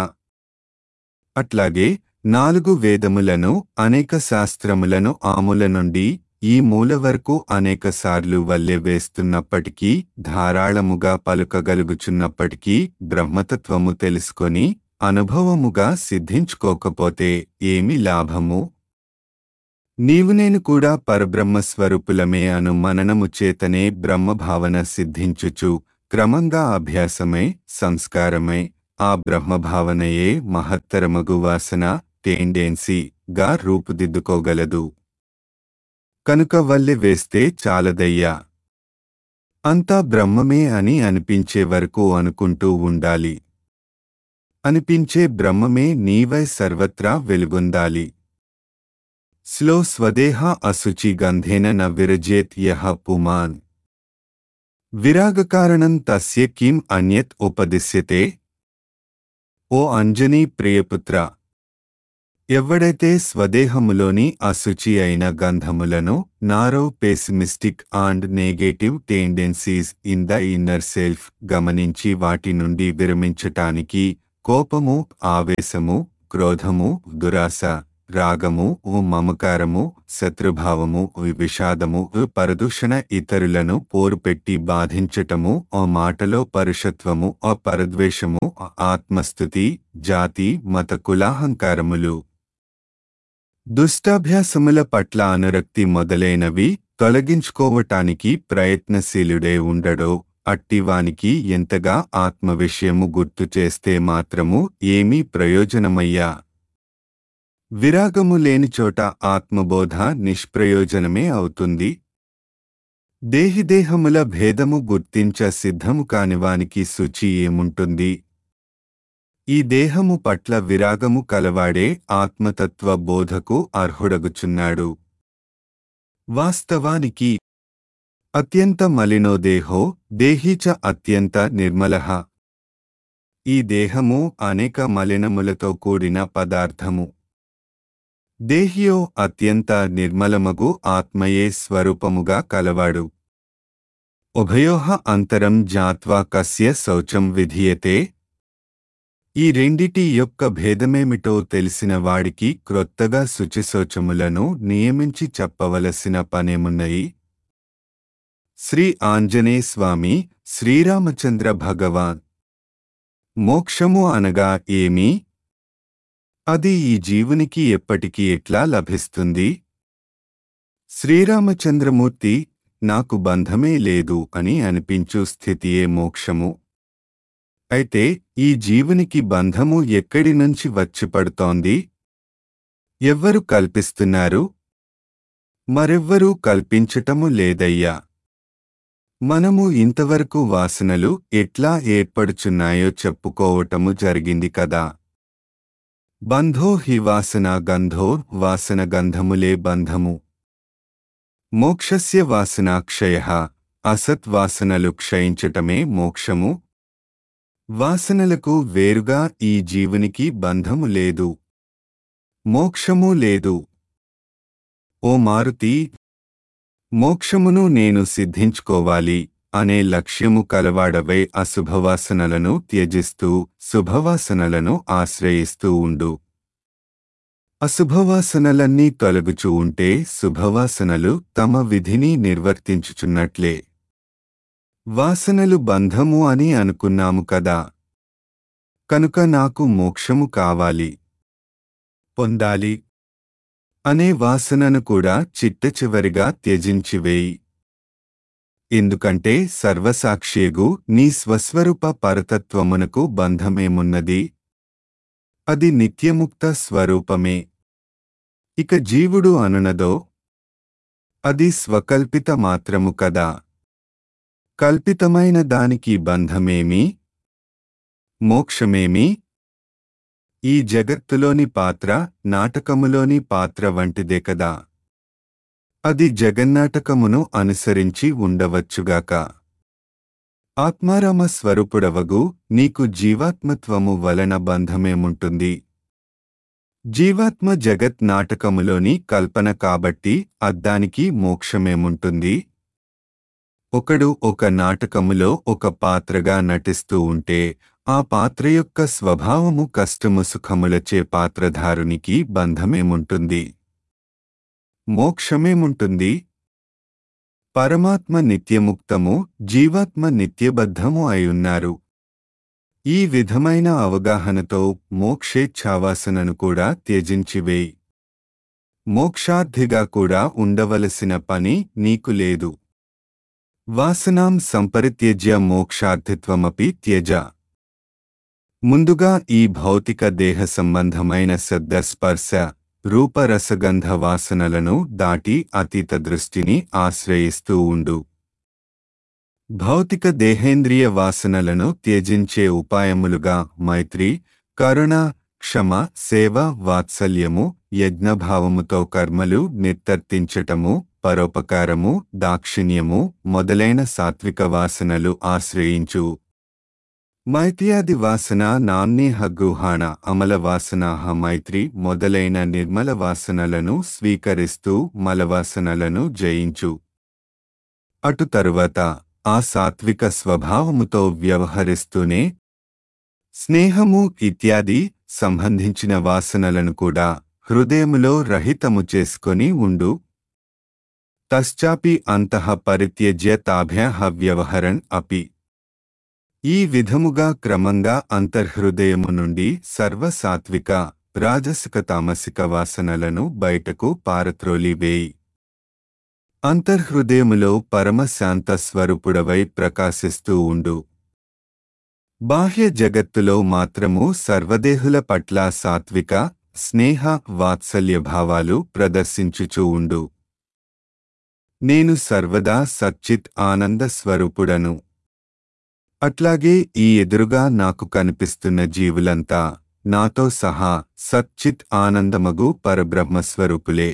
[SPEAKER 1] అట్లాగే నాలుగు వేదములను అనేక శాస్త్రములను ఆముల నుండి ఈ మూల వరకు అనేకసార్లు వల్లె వేస్తున్నప్పటికీ ధారాళముగా పలుకగలుగుచున్నప్పటికీ బ్రహ్మతత్వము తెలుసుకొని అనుభవముగా సిద్ధించుకోకపోతే ఏమి లాభము? నీవు నేను కూడా పరబ్రహ్మస్వరూపులమే అను మననము చేతనే బ్రహ్మభావన సిద్ధించుచు క్రమంగా అభ్యాసమై సంస్కారమై ఆ బ్రహ్మభావనయే మహత్తరమగు వాసన టెండెన్సీగా రూపుదిద్దుకోగలదు. కనుక వల్లె వేస్తే చాలదయ్యా, అంతా బ్రహ్మమే అని అనిపించే వరకు అనుకుంటూ ఉండాలి. అనిపించే బ్రహ్మమే నీవై సర్వత్రా వెలుగొందాలి. స్లో స్వదేహ అశుచి గంధేన న విరజేత్ యః పుమాన్ విరాగకారణం తస్య కిం అన్యత్ ఉపదిశ్యతే. ఓ అంజనీ ప్రియపుత్ర, ఎవడైతే స్వదేహములోని అశుచి అయిన గంధములను narrow pessimistic and negative tendencies in the inner self గమనించి వాటి నుండి విరమించటానికి కోపము, ఆవేశము, క్రోధము, దురాశ రాగము ఓ మమకారము శత్రుభావము ఓ విషాదము ఓ పరదూషణ ఇతరులను పోరుపెట్టి బాధించటము ఓ మాటలో పరుషత్వము ఓ పరద్వేషము ఓ ఆత్మస్థుతి జాతి మత కులాహంకారములు దుష్టాభ్యాసముల పట్ల అనురక్తి మొదలైనవి తొలగించుకోవటానికి ప్రయత్నశీలుడే ఉండడో అట్టివానికి ఎంతగా ఆత్మ విషయము గుర్తు చేస్తే మాత్రము ఏమీ ప్రయోజనమయ్యా విరాగము లేనిచోట ఆత్మబోధ నిష్ప్రయోజనమే అవుతుంది దేహిదేహముల భేదము గుర్తించ సిద్ధము కానివానికి శుచి ఏముంటుంది ఈ దేహము పట్ల విరాగము కలవాడే ఆత్మతత్వ బోధకు అర్హుడగుచున్నాడు వాస్తవానికి అత్యంత మలినో దేహో దేహీ చ అత్యంత నిర్మలః ఈ దేహము అనేక మలినములతో కూడిన పదార్థము దేహియో అత్యంత నిర్మలమగు ఆత్మయే స్వరూపముగా కలవాడు ఉభయోః అంతరం జ్ఞాత్వా కస్య శౌచం విధీయతే ఈ రెండిటి యొక్క భేదమేమిటో తెలిసిన వాడికి క్రొత్తగా శుచిశౌచములను నియమించి చెప్పవలసిన పనేమున్నయి శ్రీ ఆంజనేయ స్వామి శ్రీరామచంద్ర భగవాన్ మోక్షము అనగా ఏమి అది ఈ జీవునికి ఎప్పటికీ ఎట్లా లభిస్తుంది శ్రీరామచంద్రమూర్తి నాకు బంధమే లేదు అని అనిపించు స్థితియే మోక్షము అయితే ఈ జీవునికి బంధము ఎక్కడి నుంచి వచ్చి పడుతోంది ఎవ్వరు కల్పిస్తున్నారు మరెవ్వరూ కల్పించటము లేదయ్యా మనము ఇంతవరకు వాసనలు ఎట్లా ఏర్పడుచున్నాయో చెప్పుకోవటము జరిగింది కదా బంధో హి వాసన గంధో వాసన గంధములే బంధము మోక్షస్య వాసనాక్షయః అసత్వాసనలు క్షయించటమే మోక్షము వాసనలకు వేరుగా ఈ జీవునికి బంధము లేదు మోక్షము లేదు ఓ మారుతి మోక్షమును నేను సిద్ధించుకోవాలి అనే లక్ష్యము కలవాడవై అశుభవాసనలను త్యజిస్తూ శుభవాసనలను ఆశ్రయిస్తూ ఉండు అశుభవాసనలన్నీ తొలగుచూ ఉంటే శుభవాసనలు తమ విధిని నిర్వర్తించుచున్నట్లే వాసనలు బంధము అని అనుకున్నాము కదా కనుక నాకు మోక్షము కావాలి పొందాలి అనే వాసనను కూడా చిట్టచివరిగా త్యజించివేయి ఎందుకంటే సర్వసాక్షియగు నీ స్వస్వరూప పరతత్వమునకు బంధమేమున్నది అది నిత్యముక్త స్వరూపమే ఇక జీవుడు అనునదో అది స్వకల్పిత మాత్రము కదా కల్పితమైన దానికి బంధమేమి మోక్షమేమి ఈ జగత్తులోని పాత్ర నాటకములోని పాత్ర వంటిదే కదా అది జగన్నాటకమును అనుసరించి ఉండవచ్చుగాక ఆత్మారామ స్వరూపుడవగు నీకు జీవాత్మత్వము వలన బంధమేముంటుంది జీవాత్మ జగత్ నాటకములోని కల్పన కాబట్టి అద్దానికి మోక్షమేముంటుంది ఒకడు ఒక నాటకములో ఒక పాత్రగా నటిస్తూ ఉంటే ఆ పాత్ర యొక్క స్వభావము కష్టము సుఖములచే పాత్రధారునికి బంధమేముంటుంది మోక్షమేముంటుంది పరమాత్మ నిత్యముక్తము జీవాత్మ నిత్యబద్ధము అయున్నారు ఈ విధమైన అవగాహనతో మోక్షేచ్ఛావాసనను కూడా త్యజించివేయి మోక్షార్థిగా కూడా ఉండవలసిన పని నీకు లేదు వాసనాం సంపరిత్యజ్య మోక్షార్థిత్వమపి త్యజ ముందుగా ఈ భౌతిక దేహ సంబంధమైన శబ్దస్పర్శ రూపరసగంధ వాసనలను దాటి అతీత దృష్టిని ఆశ్రయిస్తూ ఉండు భౌతిక దేహేంద్రియ వాసనలను త్యజించే ఉపాయములుగా మైత్రి కరుణ క్షమ సేవ వాత్సల్యము యజ్ఞభావముతో కర్మలు నిర్వర్తించటము పరోపకారము దాక్షిణ్యము మొదలైన సాత్విక వాసనలు ఆశ్రయించు మైత్ర్యాది వాసన నామ్నేహ గృహాణ అమల వాసనాహ మైత్రి మొదలైన నిర్మల వాసనలను స్వీకరిస్తూ మలవాసనలను జయించు అటు తరువాత ఆ సాత్విక స్వభావముతో వ్యవహరిస్తూనే స్నేహము ఇత్యాది సంబంధించిన వాసనలను కూడా హృదయములో రహితము చేసుకొని ఉండు. తశ్చాపి అంతః పరిత్యజ్య తాభ్యః వ్యవహరన్ అపి. ఈ విధముగా క్రమంగా అంతర్హృదయము నుండి సర్వ సాత్విక రాజసిక తామసిక వాసనలను బయటకు పారత్రోలివేయి. అంతర్హృదయములో పరమశాంత స్వరూపుడవై ప్రకాశిస్తూ ఉండు. బాహ్య జగత్తులో మాత్రము సర్వదేహుల పట్ల సాత్విక స్నేహ వాత్సల్య భావాలు ప్రదర్శించుచూ ఉండు. నేను సర్వదా సచ్చిత్ ఆనంద స్వరూపుడను. అట్లాగే ఈ ఎదురుగా నాకు కనిపిస్తున్న జీవులంతా నాతో సహా సచ్చిత్ ఆనందమగు పరబ్రహ్మస్వరూపులే.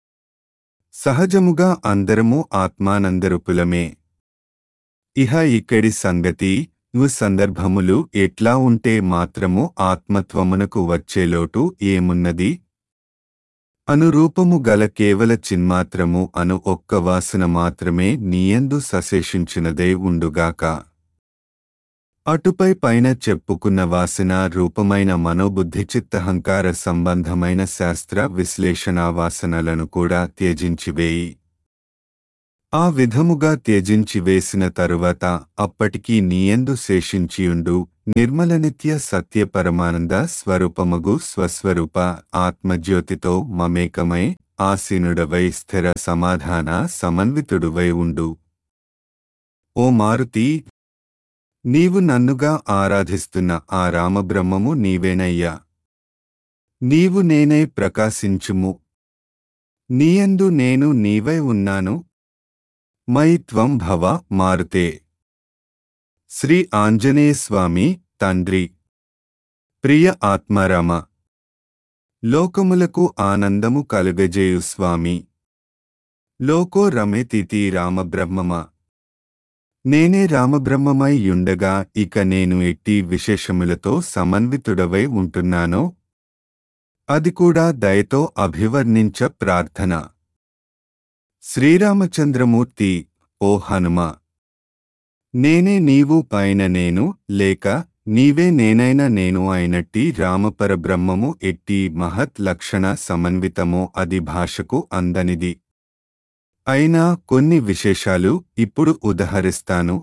[SPEAKER 1] సహజముగా అందరము ఆత్మానందరూపులమే. ఇహ ఇక్కడి సంగతి ను సందర్భములు ఎట్లా ఉంటే మాత్రము ఆత్మత్వమునకు వచ్చేలోటు ఏమున్నది? అనురూపము గల కేవల చిన్మాత్రము అను ఒక్క వాసన మాత్రమే నీయందు సశేషించినదై ఉండుగాక. అటుపై పైన చెప్పుకున్న వాసన రూపమైన మనోబుద్ధి చిత్తహంకార సంబంధమైన శాస్త్ర విశ్లేషణా వాసనలను కూడా త్యజించివేయి. ఆ విధముగా త్యజించివేసిన తరువాత అప్పటికీ నీయందు శేషించియుండు నిర్మలనిత్య సత్య పరమానంద స్వరూపమగు స్వస్వరూప ఆత్మజ్యోతితో మమేకమై ఆసీనుడవై స్థిర సమాధాన సమన్వితుడువై ఉండు. ఓ మారుతి, నీవు నన్నుగా ఆరాధిస్తున్న ఆ రామబ్రహ్మము నీవేనయ్యా. నీవు నేనే ప్రకాశించుము. నీయందు నేను నీవై ఉన్నాను. మయి త్వం భవ మారుతే. శ్రీ ఆంజనేయస్వామి తండ్రి. ప్రియ ఆత్మారామ, లోకములకు ఆనందము కలుగజేయు స్వామి. లోకో రమేతితి రామబ్రహ్మమ. నేనే రామబ్రహ్మమై యుండగా ఇక నేను ఎట్టి విశేషములతో సమన్వితుడవై ఉంటున్నానో అది కూడా దయతో అభివర్ణించ ప్రార్థన. శ్రీరామచంద్రమూర్తి, ఓ హనుమ, నేనే నీవు పైన నేను లేక నీవే నేనైన నేను అయినట్టి రామపరబ్రహ్మము ఎట్టి మహత్ లక్షణ సమన్వితమో అది భాషకు అందనిది. అయినా కొన్ని విశేషాలు ఇప్పుడు ఉదహరిస్తాను.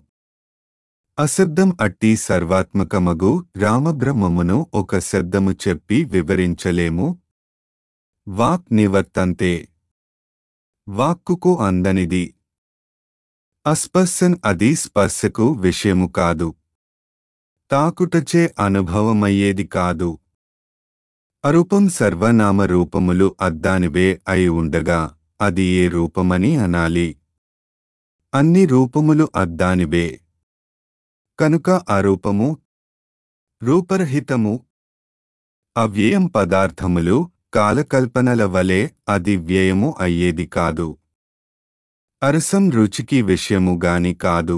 [SPEAKER 1] అశబ్దం అట్టి సర్వాత్మకమగు రామబ్రహ్మమును ఒక శబ్దము చెప్పి వివరించలేము. వాక్ నివర్తంతే. వాక్కుకు అందనిది. అస్పర్శన్ అది స్పర్శకు విషయము కాదు. తాకుటచే అనుభవమయ్యేది కాదు. అరూపం సర్వనామ రూపములు అద్దానివే అయి ఉండగా అది ఏ రూపమని అనాలి? అన్ని రూపములు అద్దానివే కనుక అరూపము, రూపరహితము, అవ్యయం పదార్థములు కాలకల్పనల వలె అది వ్యయము అయ్యేది కాదు. అరసం రుచికి విషయము గాని కాదు.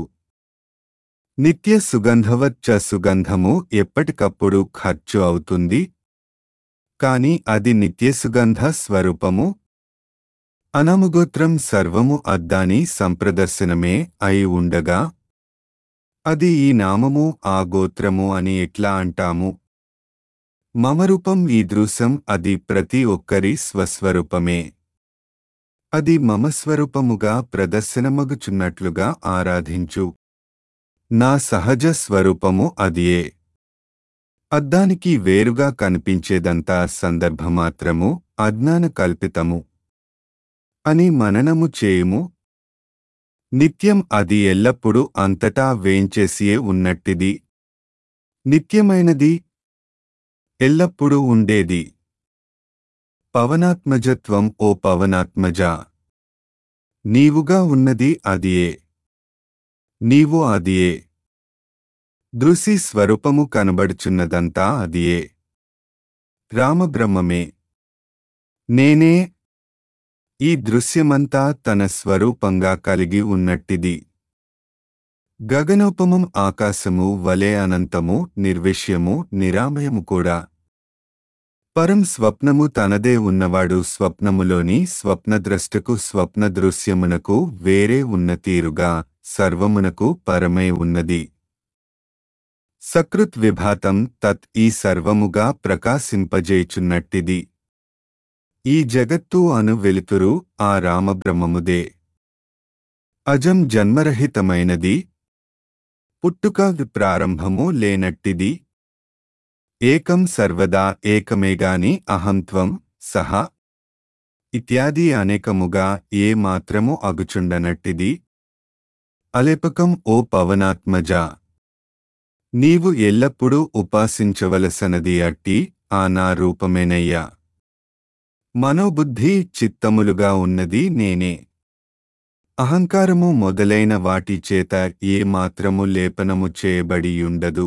[SPEAKER 1] నిత్య సుగంధవచ్చ సుగంధము ఎప్పటికప్పుడు ఖర్చు అవుతుంది. కాని అది నిత్యసుగంధ స్వరూపము. అనముగోత్రం సర్వము అద్దాని సంప్రదర్శనమే అయి ఉండగా అది ఈ నామము ఆ గోత్రము అని ఎట్లా అంటాము? మమరూపం ఈదృశం అది ప్రతి ఒక్కరి స్వస్వరూపమే. అది మమ స్వరూపముగా ప్రదర్శనమగుచున్నట్లుగా ఆరాధించు. నా సహజ స్వరూపము అదియే. అద్దానికి వేరుగా కనిపించేదంతా సందర్భమాత్రము, అజ్ఞాన కల్పితము అని మననము చేయుము. నిత్యం అది ఎల్లప్పుడూ అంతటా వేంచేసియే ఉన్నట్టిది. నిత్యమైనది, ఎల్లప్పుడూ ఉండేది. పవనాత్మజత్వం ఓ పవనాత్మజా, నీవుగా ఉన్నది అదియే. నీవు అదియే. దృశి స్వరూపము కనబడుచున్నదంతా అదియే. రామబ్రహ్మమే. నేనే. ఈ దృశ్యమంతా తన స్వరూపంగా కలిగి ఉన్నట్టిది. గగనోపమం ఆకాశము వలె అనంతము, నిర్విష్యము, నిరామయము కూడా. పరం స్వప్నము తనదే ఉన్నవాడు స్వప్నములోని స్వప్నద్రష్టకు స్వప్న దృశ్యమునకు వేరే ఉన్న తీరుగా సర్వమునకు పరమై ఉన్నది. సకృత్ విభాతం తత్ ఈ సర్వముగా ప్రకాశింపజేయుచున్నట్టిది. ఈ జగత్తు అను వెలుతురు ఆ రామబ్రహ్మముదే. అజం జన్మరహితమైనది, పుట్టుక ప్రారంభము లేనట్టిది. ఏకం సర్వదా ఏకమేగాని అహంత్వం సహా ఇత్యాది అనేకముగా ఏ మాత్రము అగుచుండనట్టిది. అలేపకం ఓ పవనాత్మజా, నీవు ఎల్లప్పుడూ ఉపాసించవలసనది అట్టి ఆ నా రూపమేనయ్యా. మనోబుద్ధి చిత్తములుగా ఉన్నది నేనే. అహంకారము మొదలైన వాటి చేత ఏ మాత్రము లేపనము చేయబడియుండదు.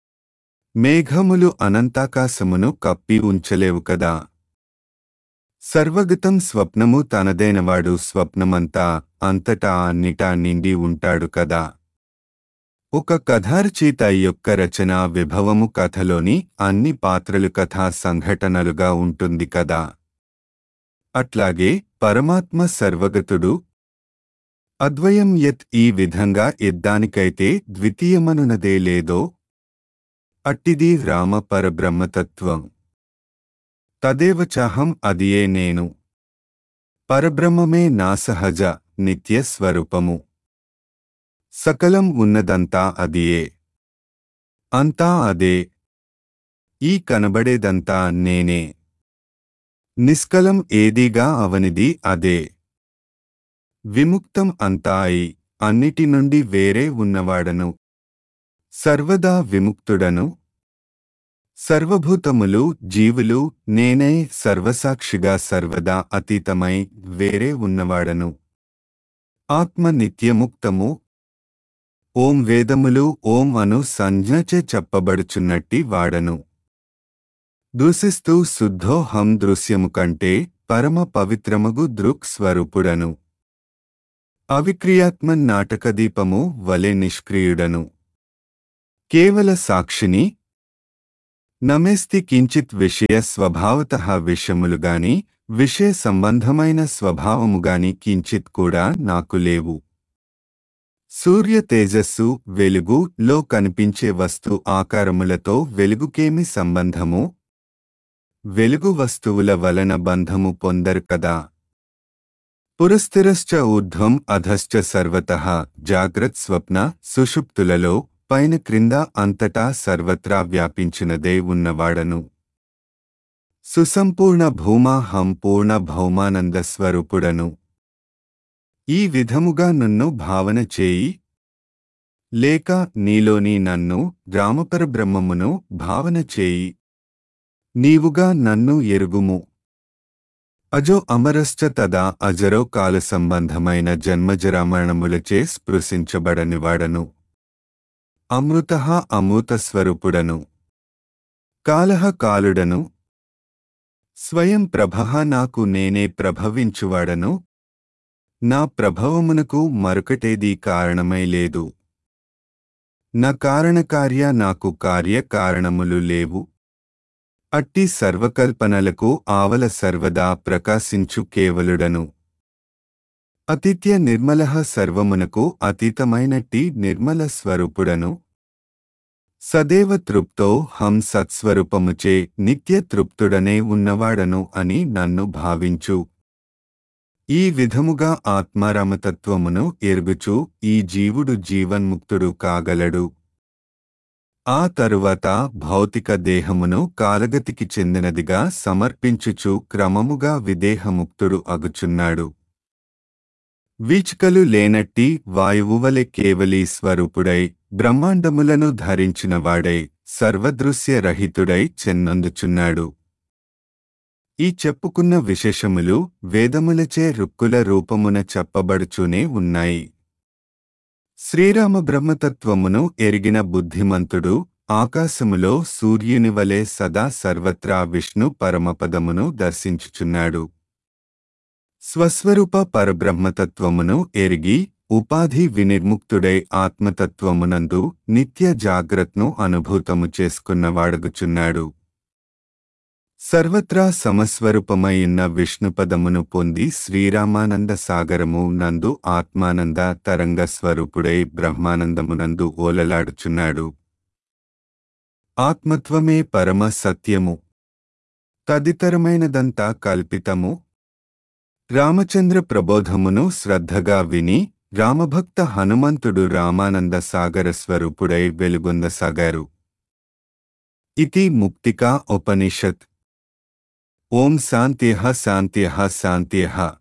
[SPEAKER 1] మేఘములు అనంతాకాశమును కప్పి ఉంచలేవు కదా. సర్వగతం స్వప్నము తనదైనవాడు స్వప్నమంతా అంతటా అన్నిటా నిండి ఉంటాడు కదా. ఒక కథారచయిత యొక్క రచనా విభవము కథలోని అన్ని పాత్రలు కథా సంఘటనలుగా ఉంటుంది కదా. అట్లాగే పరమాత్మ సర్వగతుడు. అద్వయం యత్ ఈ విధంగా ఎద్దానికైతే ద్వితీయమనునదే లేదో అట్టిది రామ పరబ్రహ్మతత్వం. తదేవ చాహం అదియే నేను. పరబ్రహ్మమే నా సహజ నిత్య స్వరూపము. సకలం ఉన్నదంతా అదియే. అంతా అదే. ఈ కనబడేదంతా నేనే. నిష్కలం ఏదీగా అవనిది అదే. విముక్తం అంతా అయి అన్నిటి నుండి వేరే ఉన్నవాడను. సర్వదా విముక్తుడను. సర్వభూతములు జీవులు నేనే సర్వసాక్షిగా సర్వదా అతీతమై వేరే ఉన్నవాడను. ఆత్మ నిత్యముక్తము. ఓం వేదములు ఓం అను సంజ్ఞచే చెప్పబడుచున్నట్టి వాడను. దూషిస్తూ శుద్ధోహం దృశ్యము కంటే పరమ పవిత్రమగు దృక్ స్వరూపుడను. అవిక్రియాత్మ నాటకదీపము వలె నిష్క్రియుడను. కేవల సాక్షిని. నమేస్తి కించిత్ విషయ స్వభావతః విషయములుగాని విషయ సంబంధమైన స్వభావముగాని కించిత్ కూడా నాకు లేవు. సూర్య తేజస్సు వెలుగు లో కనిపించే వస్తు ఆకారములతో వెలుగుకేమి సంబంధము? వెలుగు వస్తువుల వలన బంధము పొందరు కదా. పురస్థిరశ్చ ఊర్ధ్వం అధశ్చ సర్వతః జాగ్రత్ స్వప్న సుషుప్తులలో పైన క్రింద అంతటా సర్వత్రా వ్యాపించినదే ఉన్నవాడను. సుసంపూర్ణ భూమాహం పూర్ణ భౌమానంద స్వరూపుడను. ఈ విధముగా నన్ను భావన చేయి. లేక నీలోని నన్ను రామపరబ్రహ్మమును భావన చేయి. నీవుగా నన్ను ఎరుగుము. అజో అమరశ్చ తదా అజరో కాల సంబంధమైన జన్మజరామరణములచే స్పృశించబడనివాడను. అమృతః అమృత స్వరూపుడను. కాలః కాలుడను. స్వయం ప్రభః నాకు నేనే ప్రభవించువాడను. నా ప్రభవమునకు మరొకటేదీ కారణమై లేదు. నా కారణకార్య నాకు కార్య కారణములు లేవు. అట్టి సర్వకల్పనలకు ఆవల సర్వదా ప్రకాశించు కేవలుడను. అతిథ్య నిర్మలః సర్వమునకు అతీతమైనట్టి నిర్మల స్వరూపుడను. సదేవ తృప్తో హం సత్స్వరూపముచే నిత్య తృప్తుడనే ఉన్నవాడను అని నన్ను భావించు. ఈ విధముగా ఆత్మారామతత్వమును ఎరుగుచు ఈ జీవుడు జీవన్ముక్తుడు కాగలడు. ఆ తరువాత భౌతిక దేహమును కాలగతికి చెందినదిగా సమర్పించుచు క్రమముగా విదేహముక్తుడు అగుచున్నాడు. వీచికలు లేనట్టి వాయువువలె కేవలీ స్వరూపుడై బ్రహ్మాండములను ధరించినవాడై సర్వదృశ్య రహితుడై చెన్నందుచున్నాడు. ఈ చెప్పుకున్న విశేషములు వేదములచే రుక్కుల రూపమున చెప్పబడుచూనే ఉన్నాయి. శ్రీరామ బ్రహ్మతత్వమును ఎరిగిన బుద్ధిమంతుడు ఆకాశములో సూర్యునివలె సదా సర్వత్రా విష్ణు పరమపదమును దర్శించుచున్నాడు. స్వస్వరూప పరబ్రహ్మతత్వమును ఎరిగి ఉపాధి వినిర్ముక్తుడై ఆత్మతత్వమునందు నిత్య జాగ్రత్ను అనుభూతము చేసుకున్నవాడగుచున్నాడు. సర్వత్రా సమస్వరూపమైయున్న విష్ణుపదమును పొంది శ్రీరామానంద సాగరము నందు ఆత్మానంద తరంగ స్వరూపుడై బ్రహ్మానందమునందు ఓలలాడుచున్నాడు. ఆత్మత్వమే పరమ సత్యము. తదితరమైనదంతా కల్పితము. రామచంద్ర ప్రబోధమును శ్రద్ధగా విని రామభక్త హనుమంతుడు రామానంద సాగర స్వరూపుడై వెలుగొందసాగారు. ఇతి ముక్తికా ఉపనిషత్. ఓం శాంత్యః శాంత్యః శాంత్యః.